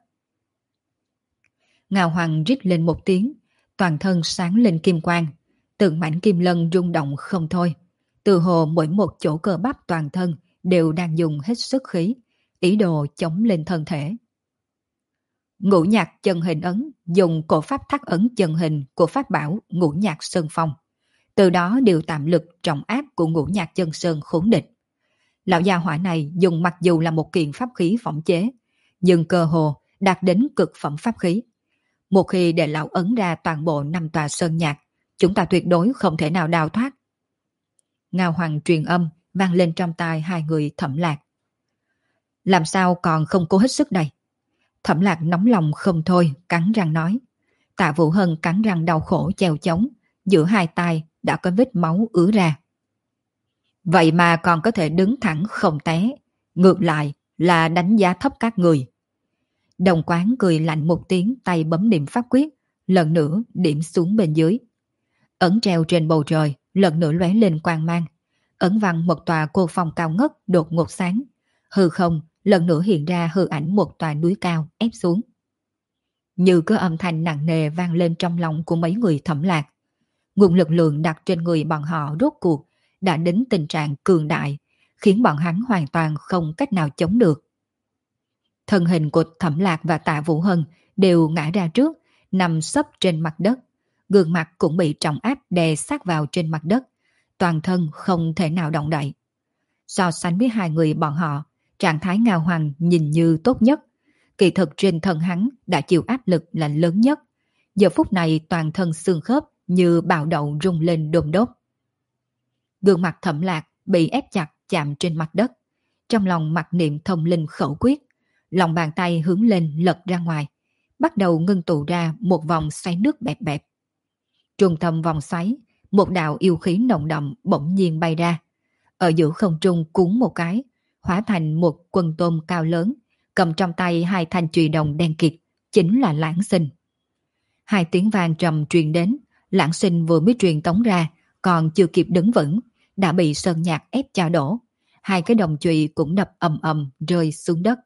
Ngao Hoàng rít lên một tiếng, toàn thân sáng lên kim quang, từng mảnh kim lân rung động không thôi. Từ hồ mỗi một chỗ cơ bắp toàn thân đều đang dùng hết sức khí, ý đồ chống lên thân thể. Ngũ nhạc chân hình ấn dùng cổ pháp thác ấn chân hình của pháp bảo Ngũ Nhạc Sơn Phong. Từ đó điều tạm lực trọng áp của Ngũ Nhạc chân sơn khốn địch. Lão gia hỏa này dùng mặc dù là một kiện pháp khí phỏng chế, nhưng cơ hồ đạt đến cực phẩm pháp khí. Một khi để lão ấn ra toàn bộ 5 tòa sơn nhạc, chúng ta tuyệt đối không thể nào đào thoát. Ngao Hoàng truyền âm vang lên trong tai hai người Thẩm Lạc. Làm sao còn không cố hết sức đây? Thẩm Lạc nóng lòng không thôi, cắn răng nói. Tạ Vũ Hân cắn răng đau khổ chèo chống, giữa hai tay đã có vết máu ứa ra. Vậy mà còn có thể đứng thẳng không té, ngược lại là đánh giá thấp các người. Đồng Quán cười lạnh một tiếng, tay bấm niệm pháp quyết, lần nữa điểm xuống bên dưới. Ẩn treo trên bầu trời, lần nữa lóe lên quang mang. Ẩn văn một tòa cô phong cao ngất đột ngột sáng. Hư không, lần nữa hiện ra hư ảnh một tòa núi cao ép xuống. Như có âm thanh nặng nề vang lên trong lòng của mấy người Thẩm Lạc. Nguồn lực lượng đặt trên người bọn họ rốt cuộc đã đến tình trạng cường đại, khiến bọn hắn hoàn toàn không cách nào chống được. Thân hình của Thẩm Lạc và Tạ Vũ Hân đều ngã ra trước, nằm sấp trên mặt đất. Gương mặt cũng bị trọng áp đè sát vào trên mặt đất, toàn thân không thể nào động đậy. So sánh với hai người bọn họ, trạng thái Ngao Hoàng nhìn như tốt nhất. Kỳ thực trên thân hắn đã chịu áp lực là lớn nhất. Giờ phút này toàn thân xương khớp như bạo động rung lên đôm đốt. Gương mặt Thẩm Lạc bị ép chặt chạm trên mặt đất. Trong lòng mặc niệm thông linh khẩu quyết, lòng bàn tay hướng lên lật ra ngoài, bắt đầu ngưng tụ ra một vòng xoáy nước bẹp bẹp. Trung tâm vòng xoáy, một đạo yêu khí nồng đậm bỗng nhiên bay ra. Ở giữa không trung cuốn một cái, hóa thành một quân tôm cao lớn, cầm trong tay hai thanh chùy đồng đen kịt, chính là Lãng Sinh. Hai tiếng vang trầm truyền đến, Lãng Sinh vừa mới truyền tống ra, còn chưa kịp đứng vững, đã bị Sơn Nhạc ép cho đổ. Hai cái đồng chùy cũng đập ầm ầm rơi xuống đất.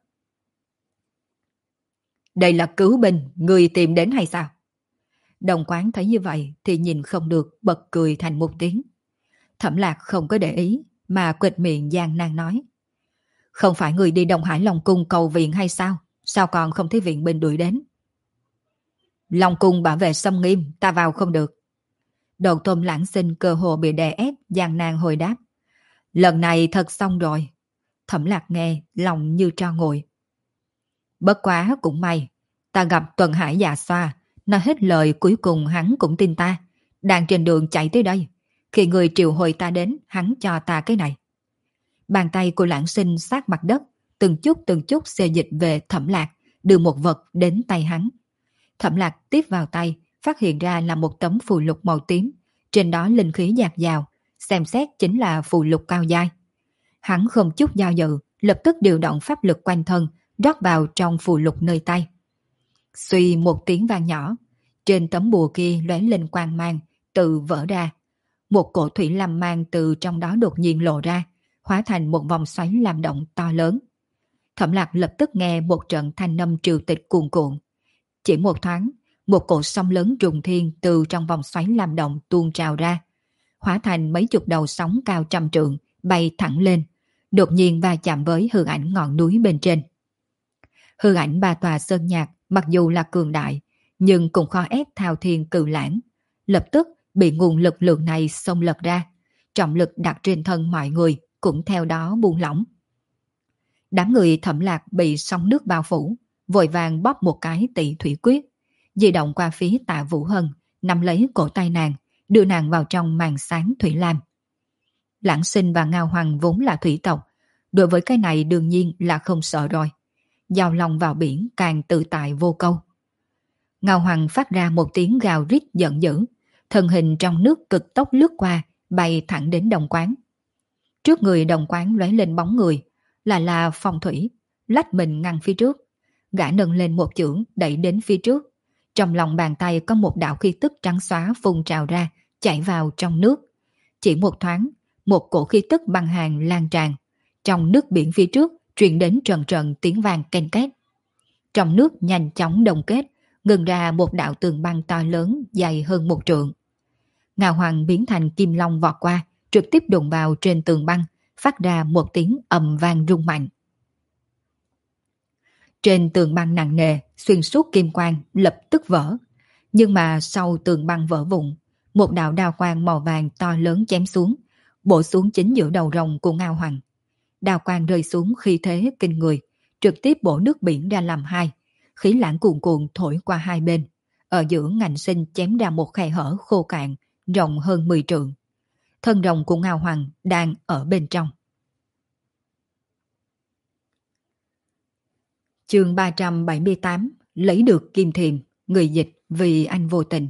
Đây là cứu binh, người tìm đến hay sao? Đồng Quán thấy như vậy thì nhìn không được, bật cười thành một tiếng. Thẩm Lạc không có để ý, mà quệt miệng gian nan nói. Không phải người đi Đông Hải Long Cung cầu viện hay sao? Sao còn không thấy viện binh đuổi đến? Long Cung bảo vệ xâm nghiêm, ta vào không được. Đầu tôm Lãng Sinh cơ hồ bị đè ép, gian nan hồi đáp. Lần này thật xong rồi. Thẩm Lạc nghe, lòng như tro nguội. Bất quá cũng may, ta gặp Tuần Hải già xoa, nói hết lời cuối cùng hắn cũng tin ta. Đang trên đường chạy tới đây. Khi người triệu hồi ta đến, hắn cho ta cái này. Bàn tay của Lãng Sinh sát mặt đất, từng chút xê dịch về Thẩm Lạc, đưa một vật đến tay hắn. Thẩm Lạc tiếp vào tay, phát hiện ra là một tấm phù lục màu tím, trên đó linh khí dạt dào, xem xét chính là phù lục cao giai. Hắn không chút do dự, lập tức điều động pháp lực quanh thân, rót vào trong phù lục nơi tay. Suy một tiếng vang nhỏ, trên tấm bùa kia lóe lên quang mang, tự vỡ ra. Một cổ thủy lam mang từ trong đó đột nhiên lộ ra, hóa thành một vòng xoáy làm động to lớn. Thẩm Lạc lập tức nghe một trận thanh âm triều tịch cuồn cuộn. Chỉ một thoáng, một cổ sóng lớn trùng thiên từ trong vòng xoáy làm động tuôn trào ra, hóa thành mấy chục đầu sóng cao trăm trượng, bay thẳng lên, đột nhiên va chạm với hư ảnh ngọn núi bên trên. Hư ảnh ba tòa sơn nhạc mặc dù là cường đại, nhưng cũng khó ép thao thiên cự lãng. Lập tức bị nguồn lực lượng này xông lật ra, trọng lực đặt trên thân mọi người cũng theo đó buông lỏng. Đám người Thẩm Lạc bị sóng nước bao phủ, vội vàng bóp một cái Tị thủy quyết, di động qua phía Tạ Vũ Hân, nắm lấy cổ tay nàng, đưa nàng vào trong màn sáng thủy lam. Lãng Sinh và Ngao Hoàng vốn là thủy tộc, đối với cái này đương nhiên là không sợ rồi. Giao lòng vào biển càng tự tại vô câu. Ngao Hoàng phát ra một tiếng gào rít giận dữ, thân hình trong nước cực tốc lướt qua, bay thẳng đến Đồng Quán. Trước người Đồng Quán lóe lên bóng người, là Phong Thủy, lách mình ngăn phía trước. Gã nâng lên một chưởng đẩy đến phía trước. Trong lòng bàn tay có một đạo khí tức trắng xóa phun trào ra, chảy vào trong nước. Chỉ một thoáng, một cổ khí tức băng hàn lan tràn. Trong nước biển phía trước truyền đến trần trần tiếng vang ken két. Trong nước nhanh chóng đồng kết, ngừng ra một đạo tường băng to lớn dài hơn một trượng. Ngao Hoàng biến thành kim long vọt qua, trực tiếp đụng vào trên tường băng, phát ra một tiếng ầm vang rung mạnh. Trên tường băng nặng nề, xuyên suốt kim quang lập tức vỡ. Nhưng mà sau tường băng vỡ vụn, một đạo đao quang màu vàng to lớn chém xuống, bổ xuống chính giữa đầu rồng của Ngao Hoàng. Đao quang rơi xuống khi thế kinh người, trực tiếp bổ nước biển ra làm hai, khí lãng cuồn cuộn thổi qua hai bên. Ở giữa ngành sinh chém ra một khe hở khô cạn, rộng hơn 10 trượng. Thân rồng của Ngao Hoàng đang ở bên trong. Chương 378, lấy được kim thiềm, người dịch vì anh vô tình.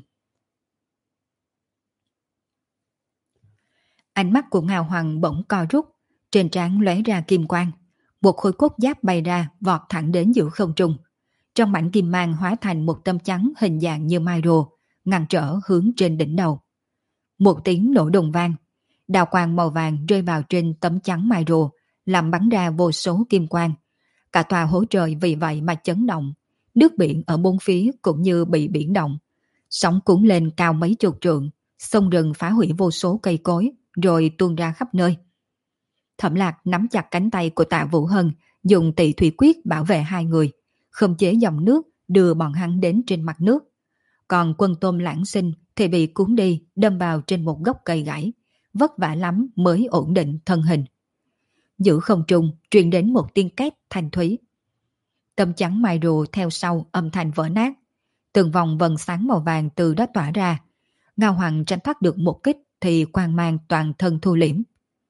Ánh mắt của Ngao Hoàng bỗng co rút, trên trán lóe ra kim quang, một khối cốt giáp bay ra vọt thẳng đến giữa không trung. Trong mảnh kim mang hóa thành một tấm chắn hình dạng như mai rùa, ngăn trở hướng trên đỉnh đầu. Một tiếng nổ đùng vang, đào quang màu vàng rơi vào trên tấm chắn mai rùa, làm bắn ra vô số kim quang. Cả tòa hố trời vì vậy mà chấn động, nước biển ở bốn phía cũng như bị biển động. Sóng cuốn lên cao mấy chục trượng, sông rừng phá hủy vô số cây cối, rồi tuôn ra khắp nơi. Thẩm Lạc nắm chặt cánh tay của Tạ Vũ Hân, dùng Tị Thủy Quyết bảo vệ hai người, khống chế dòng nước đưa bọn hắn đến trên mặt nước. Còn Quân Tôm Lãng Sinh thì bị cuốn đi, đâm vào trên một gốc cây gãy, vất vả lắm mới ổn định thân hình. Giữa không trung truyền đến một tiếng két thanh thúy. Tấm chắn mai rùa theo sau âm thanh vỡ nát, từng vòng vầng sáng màu vàng từ đó tỏa ra. Ngao Hoàng tránh thoát được một kích thì quang mang toàn thân thu liễm.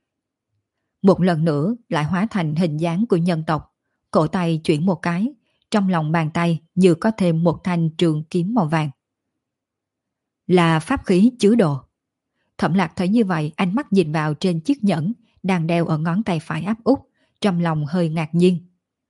Một lần nữa lại hóa thành hình dáng của nhân tộc, cổ tay chuyển một cái, trong lòng bàn tay như có thêm một thanh trường kiếm màu vàng. Là pháp khí chứa đồ. Thẩm Lạc thấy như vậy, ánh mắt nhìn vào trên chiếc nhẫn đang đeo ở ngón tay phải áp út, trong lòng hơi ngạc nhiên.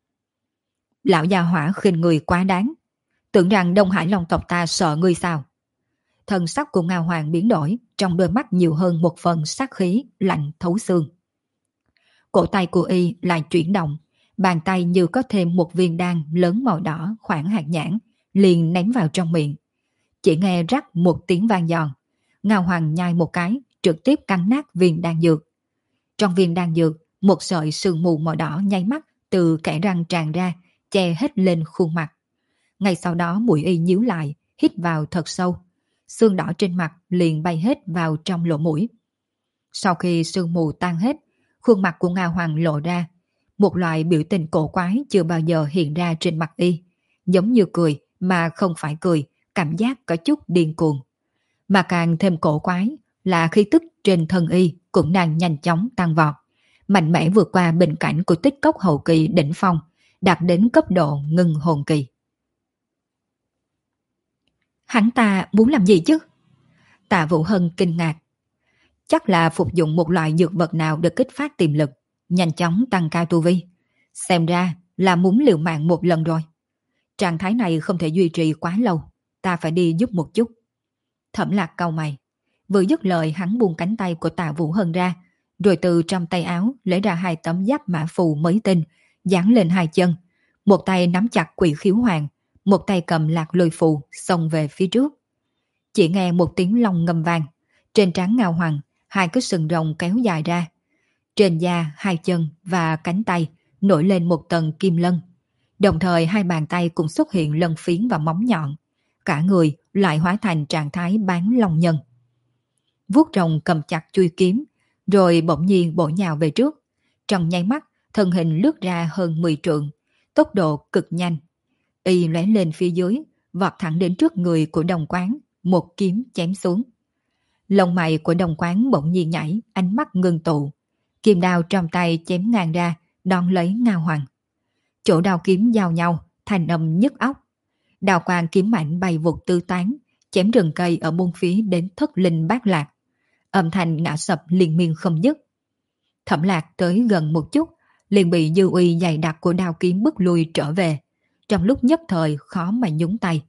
Lão già hỏa khinh người quá đáng, tưởng rằng Đông Hải Long tộc ta sợ ngươi sao? Thần sắc của Ngao Hoàng biến đổi, trong đôi mắt nhiều hơn một phần sát khí lạnh thấu xương. Cổ tay của y lại chuyển động, bàn tay như có thêm một viên đan lớn màu đỏ khoảng hạt nhãn, liền ném vào trong miệng. Chỉ nghe rắc một tiếng vang giòn, Ngao Hoàng nhai một cái, trực tiếp cắn nát viên đan dược. Trong viên đan dược, một sợi sương mù màu đỏ nháy mắt từ kẽ răng tràn ra, che hết lên khuôn mặt. Ngay sau đó mũi y nhíu lại, hít vào thật sâu. Sương đỏ trên mặt liền bay hết vào trong lỗ mũi. Sau khi sương mù tan hết, khuôn mặt của Ngao Hoàng lộ ra, một loại biểu tình cổ quái chưa bao giờ hiện ra trên mặt y, giống như cười mà không phải cười, cảm giác có chút điên cuồng. Mà càng thêm cổ quái là khí tức trên thân y cũng đang nhanh chóng tăng vọt, mạnh mẽ vượt qua bình cảnh của tích cốc hậu kỳ đỉnh phong, đạt đến cấp độ ngưng hồn kỳ. Hắn ta muốn làm gì chứ? Tạ Vũ Hân kinh ngạc. Chắc là phục dụng một loại dược vật nào để kích phát tiềm lực, nhanh chóng tăng cao tu vi. Xem ra là muốn liều mạng một lần rồi. Trạng thái này không thể duy trì quá lâu, ta phải đi giúp một chút. Thẩm Lạc cau mày. Vừa dứt lời hắn buông cánh tay của Tạ Vũ Hân ra, rồi từ trong tay áo lấy ra hai tấm giáp mã phù mới tinh, dán lên hai chân. Một tay nắm chặt Quỷ Khiếu Hoàng, một tay cầm Lạc Lôi phù xông về phía trước. Chỉ nghe một tiếng long ngâm vang, trên trán Ngao Hoàng hai cái sừng rồng kéo dài ra. Trên da, hai chân và cánh tay nổi lên một tầng kim lân. Đồng thời hai bàn tay cũng xuất hiện lân phiến và móng nhọn. Cả người lại hóa thành trạng thái bán long nhân. Vuốt rồng cầm chặt chuôi kiếm, rồi bỗng nhiên bổ nhào về trước. Trong nháy mắt, thân hình lướt ra hơn 10 trượng, tốc độ cực nhanh. Y lóe lên phía dưới, vọt thẳng đến trước người của Đồng Quán, một kiếm chém xuống. Lông mày của Đồng Quán bỗng nhiên nhảy, ánh mắt ngưng tụ. Kim đao trong tay chém ngang ra, đón lấy Ngao Hoàng. Chỗ đao kiếm giao nhau, thành âm nhức óc. Đao quang kiếm mạnh bay vụt tứ tán, chém rừng cây ở bốn phía đến thất linh bát lạc. Âm thanh ngã sập liên miên không dứt. Thẩm Lạc tới gần một chút, liền bị dư uy dày đặc của đao kiếm bức lui trở về. Trong lúc nhất thời khó mà nhúng tay.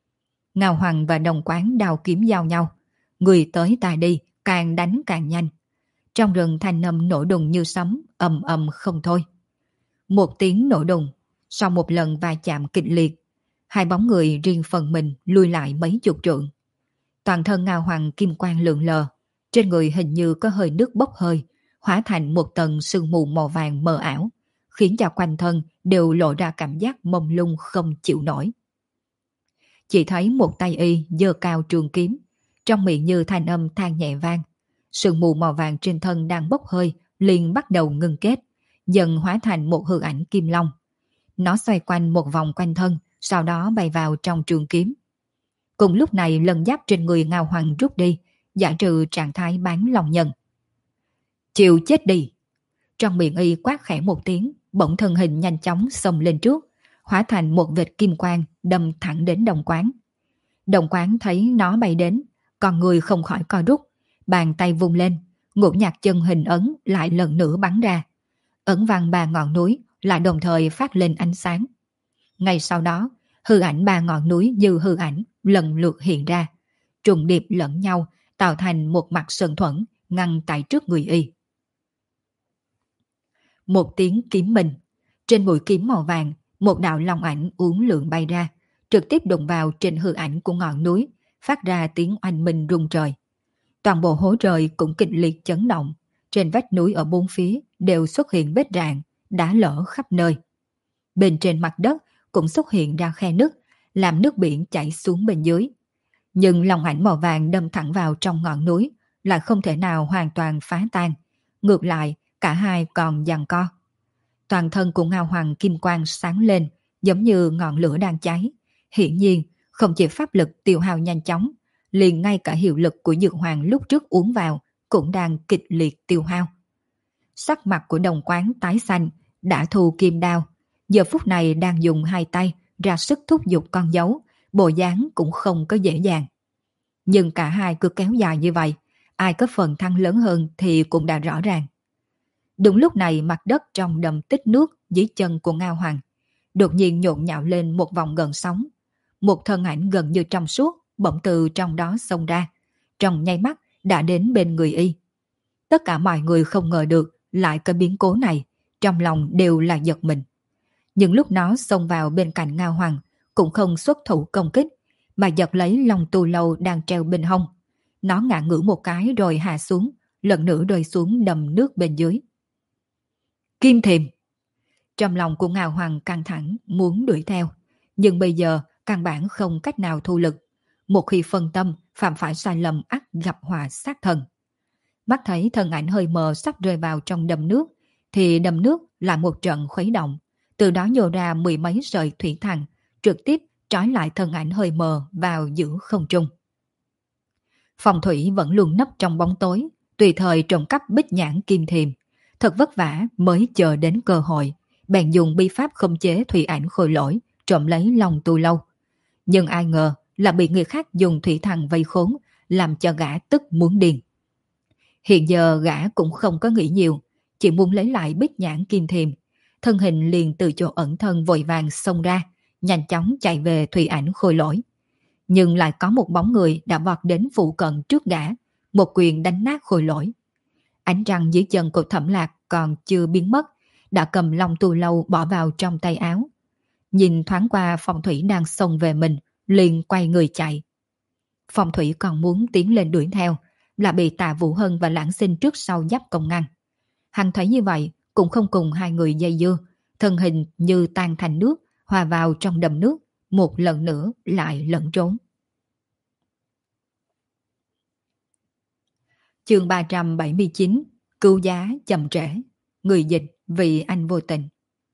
Ngao Hoàng và Đồng Quán đao kiếm giao nhau, người tới ta đi, càng đánh càng nhanh. Trong rừng thanh âm nổ đùng như sấm, ầm ầm không thôi. Một tiếng nổ đùng, sau một lần va chạm kịch liệt, hai bóng người riêng phần mình lui lại mấy chục trượng. Toàn thân Ngao Hoàng kim quang lượn lờ, trên người hình như có hơi nước bốc hơi, hóa thành một tầng sương mù màu vàng mờ ảo, khiến cho quanh thân đều lộ ra cảm giác mông lung không chịu nổi. Chỉ thấy một tay y giơ cao trường kiếm, trong miệng như thanh âm than nhẹ vang. Sương mù màu vàng trên thân đang bốc hơi, liền bắt đầu ngưng kết, dần hóa thành một hư ảnh kim long. Nó xoay quanh một vòng quanh thân, sau đó bay vào trong trường kiếm. Cùng lúc này lân giáp trên người Ngao Hoàng rút đi, giải trừ trạng thái bán lòng nhân. Chịu chết đi! Trong miệng y quát khẽ một tiếng, bỗng thân hình nhanh chóng xông lên trước, hóa thành một vệt kim quang đâm thẳng đến Đồng Quán. Đồng Quán thấy nó bay đến, con người không khỏi co rút, bàn tay vung lên, ngũ nhạc chân hình ấn lại lần nữa bắn ra. Ấn văn ba ngọn núi lại đồng thời phát lên ánh sáng. Ngay sau đó, Hư ảnh ba ngọn núi như hư ảnh lần lượt hiện ra, trùng điệp lẫn nhau, tạo thành một mặt sơn thuẫn ngăn tại trước người y. Một tiếng kiếm minh, trên mũi kiếm màu vàng, một đạo long ảnh uốn lượn bay ra, trực tiếp đụng vào trên hư ảnh của ngọn núi, phát ra tiếng oanh minh rung trời. Toàn bộ hố trời cũng kịch liệt chấn động, trên vách núi ở bốn phía đều xuất hiện vết rạn, đá lở khắp nơi. Bên trên mặt đất cũng xuất hiện ra khe nứt, làm nước biển chảy xuống bên dưới. Nhưng long ảnh màu vàng đâm thẳng vào trong ngọn núi, lại không thể nào hoàn toàn phá tan. Ngược lại, cả hai còn giằng co. Toàn thân của Ngao Hoàng kim quang sáng lên, giống như ngọn lửa đang cháy. Hiển nhiên, không chỉ pháp lực tiêu hao nhanh chóng, liền ngay cả hiệu lực của Dược Hoàng lúc trước uống vào cũng đang kịch liệt tiêu hao. Sắc mặt của Đồng Quán tái xanh, đã thu kim đao, giờ phút này đang dùng hai tay ra sức thúc giục con dấu, bộ dáng cũng không có dễ dàng. Nhưng cả hai cứ kéo dài như vậy, ai có phần thắng lớn hơn thì cũng đã rõ ràng. Đúng lúc này mặt đất trong đầm tích nước dưới chân của Ngao Hoàng đột nhiên nhộn nhạo lên một vòng gần sóng. Một thân ảnh gần như trong suốt bỗng từ trong đó xông ra, trong nháy mắt đã đến bên người y. Tất cả mọi người không ngờ được lại có biến cố này, trong lòng đều là giật mình. Nhưng lúc nó xông vào bên cạnh Ngao Hoàng cũng không xuất thủ công kích, mà giật lấy Long Tu Lâu đang treo bên hông. Nó ngã ngửa một cái rồi hạ xuống, lần nữa rơi xuống đầm nước bên dưới. Kim Thiềm! Trong lòng của Ngao Hoàng căng thẳng muốn đuổi theo, nhưng bây giờ căn bản không cách nào thu lực. Một khi phân tâm, phạm phải sai lầm ắt gặp họa sát thân. Mắt thấy thân ảnh hơi mờ sắp rơi vào trong đầm nước, thì đầm nước là một trận khuấy động, từ đó nhô ra mười mấy sợi thủy thẳng, trực tiếp trói lại thân ảnh hơi mờ vào giữa không trung. Phong thủy vẫn luôn nấp trong bóng tối, tùy thời trộm cắp bích nhãn kim thiềm. Thật vất vả mới chờ đến cơ hội, bèn dùng bi pháp khống chế thủy ảnh khôi lỗi, trộm lấy Long Tu Lâu. Nhưng ai ngờ là bị người khác dùng thủy thần vây khốn, làm cho gã tức muốn điên. Hiện giờ gã cũng không có nghĩ nhiều, chỉ muốn lấy lại bích nhãn kim thiềm. Thân hình liền từ chỗ ẩn thân vội vàng xông ra, nhanh chóng chạy về thủy ảnh khôi lỗi. Nhưng lại có một bóng người đã vọt đến phụ cận trước gã, một quyền đánh nát khôi lỗi. Ánh trăng dưới chân của Thẩm Lạc còn chưa biến mất, đã cầm Long Tu Lâu bỏ vào trong tay áo. Nhìn thoáng qua Phong Thủy đang xông về mình, liền quay người chạy. Phong Thủy còn muốn tiến lên đuổi theo, là bị Tạ Vũ Hân và Lãng Sinh trước sau giáp công ngăn. Hắn thấy như vậy, cũng không cùng hai người dây dưa, thân hình như tan thành nước, hòa vào trong đầm nước, một lần nữa lại lẫn trốn. Chương 379, Cứu giá chậm trễ. Người dịch vì anh vô tình.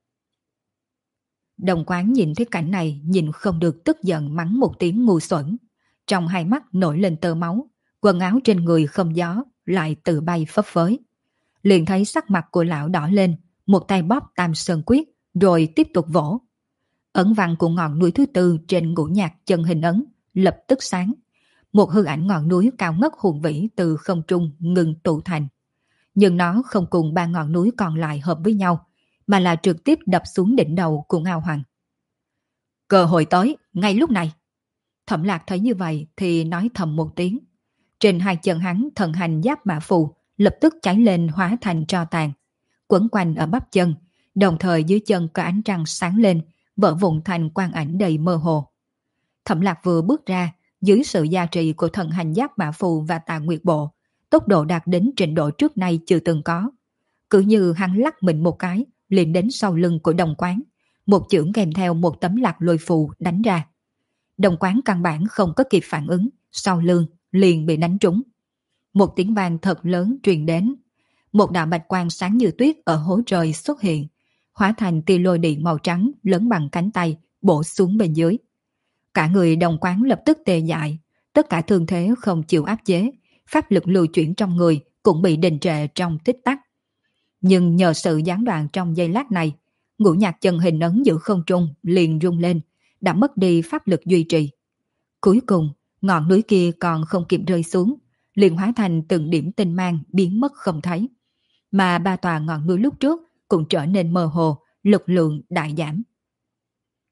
Đồng Quán nhìn thấy cảnh này, nhìn không được tức giận mắng một tiếng ngu xuẩn. Trong hai mắt nổi lên tơ máu, quần áo trên người không gió, lại tự bay phấp phới. Liền thấy sắc mặt của lão đỏ lên, một tay bóp Tam Sơn Quyết, rồi tiếp tục vỗ. Ấn văn của ngọn núi thứ tư trên ngũ nhạc chân hình ấn, lập tức sáng. Một hư ảnh ngọn núi cao ngất hùng vĩ từ không trung ngừng tụ thành. Nhưng nó không cùng ba ngọn núi còn lại hợp với nhau, mà là trực tiếp đập xuống đỉnh đầu của Ngao Hoàng. Cơ hội tới, ngay lúc này. Thẩm Lạc thấy như vậy thì nói thầm một tiếng. Trên hai chân hắn thần hành giáp mã phù lập tức cháy lên hóa thành tro tàn, quấn quanh ở bắp chân, đồng thời dưới chân có ánh trăng sáng lên, vỡ vụn thành quang ảnh đầy mơ hồ. Thẩm Lạc vừa bước ra, dưới sự gia trì của thần hành giáp mã phù và tà nguyệt bộ, tốc độ đạt đến trình độ trước nay chưa từng có. Cứ như hắn lắc mình một cái, liền đến sau lưng của Đồng Quán, một chưởng kèm theo một tấm lạc lôi phù đánh ra. Đồng Quán căn bản không có kịp phản ứng, sau lưng liền bị đánh trúng. Một tiếng vang thật lớn truyền đến. Một đạo bạch quang sáng như tuyết ở hố trời xuất hiện, hóa thành tia lôi điện màu trắng lớn bằng cánh tay, bổ xuống bên dưới. Cả người Đồng Quán lập tức tê dại, tất cả thương thế không chịu áp chế, pháp lực lưu chuyển trong người cũng bị đình trệ trong tích tắc. Nhưng nhờ sự gián đoạn trong giây lát này, ngũ nhạc chân hình ấn giữa không trung liền rung lên, đã mất đi pháp lực duy trì. Cuối cùng, ngọn núi kia còn không kịp rơi xuống, liền hóa thành từng điểm tinh mang biến mất không thấy. Mà ba tòa ngọn núi lúc trước cũng trở nên mơ hồ, lực lượng đại giảm.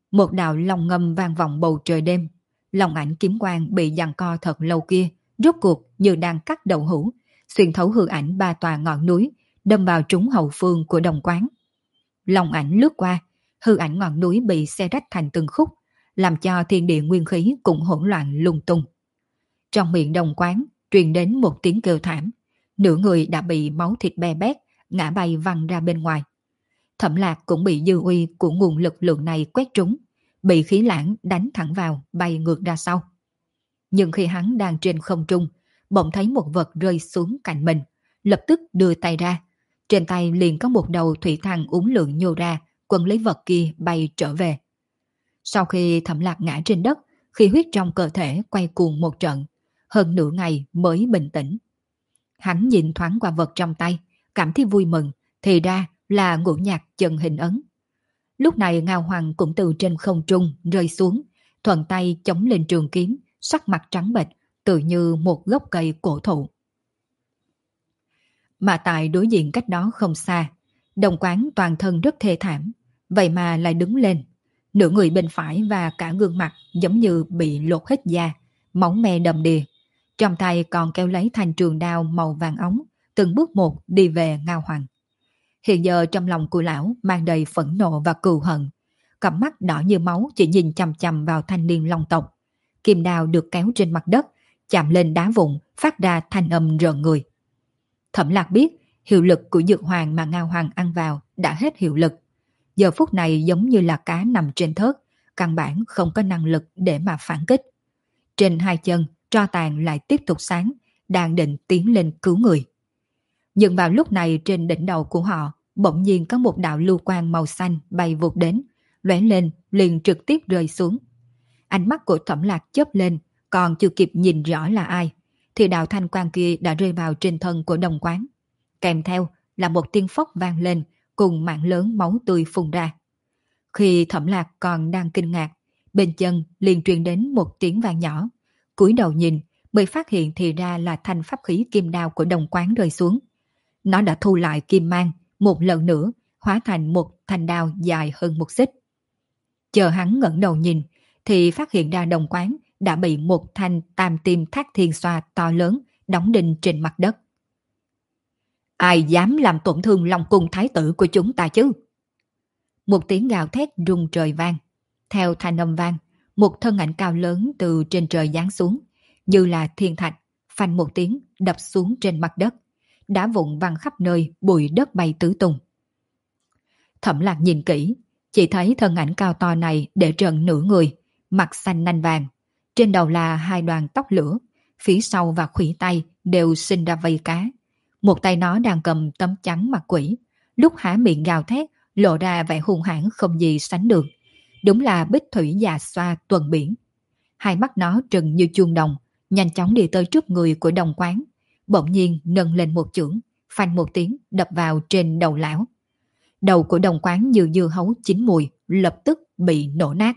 Một đạo long ngâm vang vọng bầu trời đêm. Long ảnh kiếm quang bị giằng co thật lâu kia, rốt cuộc như đang cắt đầu hũ, xuyên thấu hư ảnh ba tòa ngọn núi, đâm vào trúng hậu phương của đồng quán. Long ảnh lướt qua, hư ảnh ngọn núi bị xé rách thành từng khúc, làm cho thiên địa nguyên khí cũng hỗn loạn lung tung. Trong miệng đồng quán truyền đến một tiếng kêu thảm, nửa người đã bị máu thịt be bét, ngã bay văng ra bên ngoài. Thẩm Lạc cũng bị dư uy của nguồn lực lượng này quét trúng, bị khí lãng đánh thẳng vào, bay ngược ra sau. Nhưng khi hắn đang trên không trung, bỗng thấy một vật rơi xuống cạnh mình, lập tức đưa tay ra. Trên tay liền có một đầu thủy thằng uốn lượn nhô ra, quấn lấy vật kia bay trở về. Sau khi Thẩm Lạc ngã trên đất, khí huyết trong cơ thể quay cuồng một trận, hơn nửa ngày mới bình tĩnh. Hắn nhìn thoáng qua vật trong tay, cảm thấy vui mừng, thì ra là ngũ nhạc chân hình ấn. Lúc này Ngao Hoàng cũng từ trên không trung rơi xuống, thuận tay chống lên trường kiếm, sắc mặt trắng bệch, tự như một gốc cây cổ thụ. Mà tại đối diện cách đó không xa, đồng quán toàn thân rất thê thảm, vậy mà lại đứng lên. Nửa người bên phải và cả gương mặt giống như bị lột hết da, máu me đầm đìa. Trong tay còn kéo lấy thanh trường đao màu vàng ống, từng bước một đi về Ngao Hoàng. Hiện giờ trong lòng của lão mang đầy phẫn nộ và cừu hận. Cặp mắt đỏ như máu chỉ nhìn chằm chằm vào thanh niên long tộc. Kim đao được kéo trên mặt đất, chạm lên đá vụn, phát ra thanh âm rợn người. Thẩm Lạc biết hiệu lực của dược hoàng mà Ngao Hoàng ăn vào đã hết hiệu lực. Giờ phút này giống như là cá nằm trên thớt, căn bản không có năng lực để mà phản kích. Trên hai chân, tro tàn lại tiếp tục sáng, đang định tiến lên cứu người. Nhưng vào lúc này trên đỉnh đầu của họ, bỗng nhiên có một đạo lưu quang màu xanh bay vụt đến, lóe lên liền trực tiếp rơi xuống. Ánh mắt của Thẩm Lạc chớp lên, còn chưa kịp nhìn rõ là ai, thì đạo thanh quang kia đã rơi vào trên thân của đồng quán. Kèm theo là một tiếng phốc vang lên, cùng mảng lớn máu tươi phun ra. Khi Thẩm Lạc còn đang kinh ngạc, bên chân liền truyền đến một tiếng vang nhỏ. Cúi đầu nhìn, mới phát hiện thì ra là thanh pháp khí kim đao của đồng quán rơi xuống. Nó đã thu lại kim mang, một lần nữa, hóa thành một thanh đao dài hơn một xích. Chờ hắn ngẩng đầu nhìn, thì phát hiện ra đồng quán đã bị một thanh tam tim thác thiên xoa to lớn đóng đinh trên mặt đất. Ai dám làm tổn thương Long cung thái tử của chúng ta chứ? Một tiếng gào thét rung trời vang. Theo thanh âm vang, một thân ảnh cao lớn từ trên trời giáng xuống, như là thiên thạch, phanh một tiếng đập xuống trên mặt đất. Đá vụn văng khắp nơi, bụi đất bay tứ tung. Thẩm Lạc nhìn kỹ, chỉ thấy thân ảnh cao to này để trần nửa người, mặt xanh nanh vàng. Trên đầu là hai đoàn tóc lửa, phía sau và khuỷu tay đều sinh ra vây cá. Một tay nó đang cầm tấm chắn mặt quỷ, lúc há miệng gào thét, lộ ra vẻ hung hãn không gì sánh được. Đúng là bích thủy già xoa tuần biển. Hai mắt nó trừng như chuông đồng, nhanh chóng đi tới trước người của đồng quán. Bỗng nhiên nâng lên một chưởng, phanh một tiếng đập vào trên đầu lão. Đầu của đồng quán như dưa hấu chín mùi, lập tức bị nổ nát.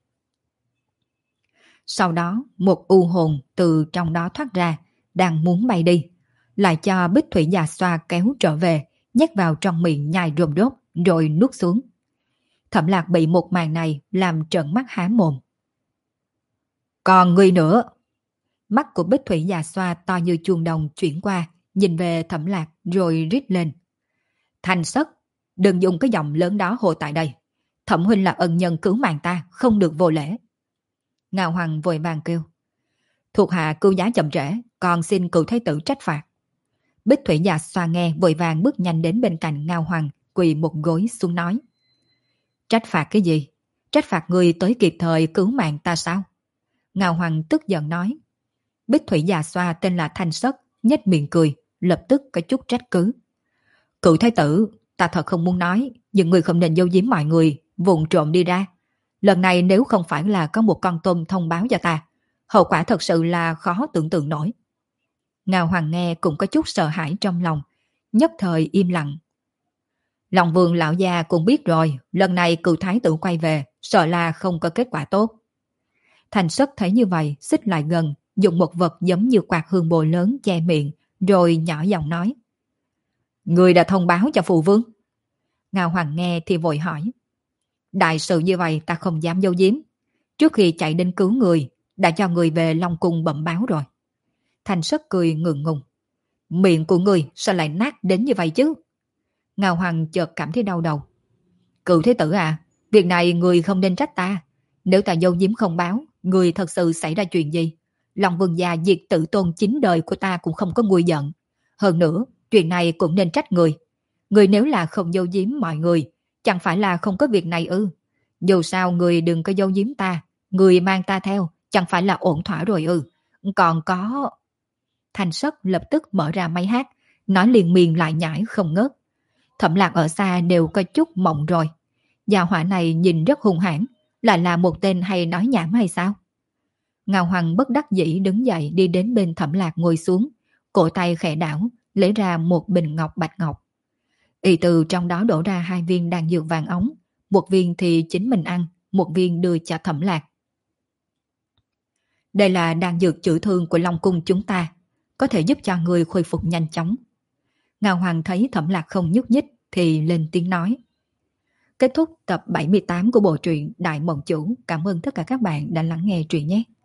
Sau đó một u hồn từ trong đó thoát ra, đang muốn bay đi, lại cho bích thủy già xoa kéo trở về, nhét vào trong miệng nhai rôm rốt, rồi nuốt xuống. Thẩm Lạc bị một màn này làm trợn mắt há mồm. Còn người nữa! Mắt của bích thủy già xoa to như chuông đồng chuyển qua, nhìn về Thẩm Lạc rồi rít lên. Thành Sất, đừng dùng cái giọng lớn đó hồ tại đây. Thẩm huynh là ân nhân cứu mạng ta, không được vô lễ. Ngao Hoàng vội vàng kêu. Thuộc hạ cứu giá chậm trễ, còn xin cựu thái tử trách phạt. Bích thủy già xoa nghe vội vàng bước nhanh đến bên cạnh Ngao Hoàng, quỳ một gối xuống nói. Trách phạt cái gì? Trách phạt người tới kịp thời cứu mạng ta sao? Ngao Hoàng tức giận nói. Bích thủy già xoa tên là Thanh Sất, nhếch miệng cười, lập tức có chút trách cứ. Cựu thái tử, ta thật không muốn nói, nhưng người không nên giấu giếm mọi người, vụng trộm đi ra. Lần này nếu không phải là có một con tôm thông báo cho ta, hậu quả thật sự là khó tưởng tượng nổi. Ngao Hoàng nghe cũng có chút sợ hãi trong lòng, nhất thời im lặng. Long Vương lão già cũng biết rồi, lần này cựu thái tử quay về, sợ là không có kết quả tốt. Thành Sất thấy như vậy, xích lại gần, dùng một vật giống như quạt hương bồ lớn che miệng, rồi nhỏ giọng nói. Người đã thông báo cho phụ vương. Ngao Hoàng nghe thì vội hỏi. Đại sự như vậy ta không dám giấu giếm. Trước khi chạy đến cứu người, đã cho người về Long Cung bẩm báo rồi. Thanh Sất cười ngượng ngùng. Miệng của người sao lại nát đến như vậy chứ? Ngao Hoàng chợt cảm thấy đau đầu. Cựu thế tử à, việc này người không nên trách ta. Nếu ta giấu giếm không báo, người thật sự xảy ra chuyện gì? Long Vương gia diệt tử tôn 9 đời của ta cũng không có nguôi giận. Hơn nữa, chuyện này cũng nên trách người. Người nếu là không giấu giếm mọi người, chẳng phải là không có việc này ư? Dù sao người đừng có giấu giếm ta, người mang ta theo, chẳng phải là ổn thỏa rồi ư? Còn có... Thanh Sất lập tức mở ra máy hát, nói liền miên lại nhải không ngớt. Thẩm Lạc ở xa đều có chút mộng rồi. Gia hỏa này nhìn rất hung hãn, lại là một tên hay nói nhảm hay sao? Ngao Hoàng bất đắc dĩ đứng dậy đi đến bên Thẩm Lạc ngồi xuống, cổ tay khẽ đảo, lấy ra một bình ngọc bạch ngọc. Y từ trong đó đổ ra 2 viên đan dược vàng ống, một viên thì chính mình ăn, một viên đưa cho Thẩm Lạc. Đây là đan dược chữa thương của Long Cung chúng ta, có thể giúp cho người khôi phục nhanh chóng. Ngao Hoàng thấy Thẩm Lạc không nhúc nhích thì lên tiếng nói. Kết thúc tập 78 của bộ truyện Đại Mộng Chủ. Cảm ơn tất cả các bạn đã lắng nghe truyện nhé.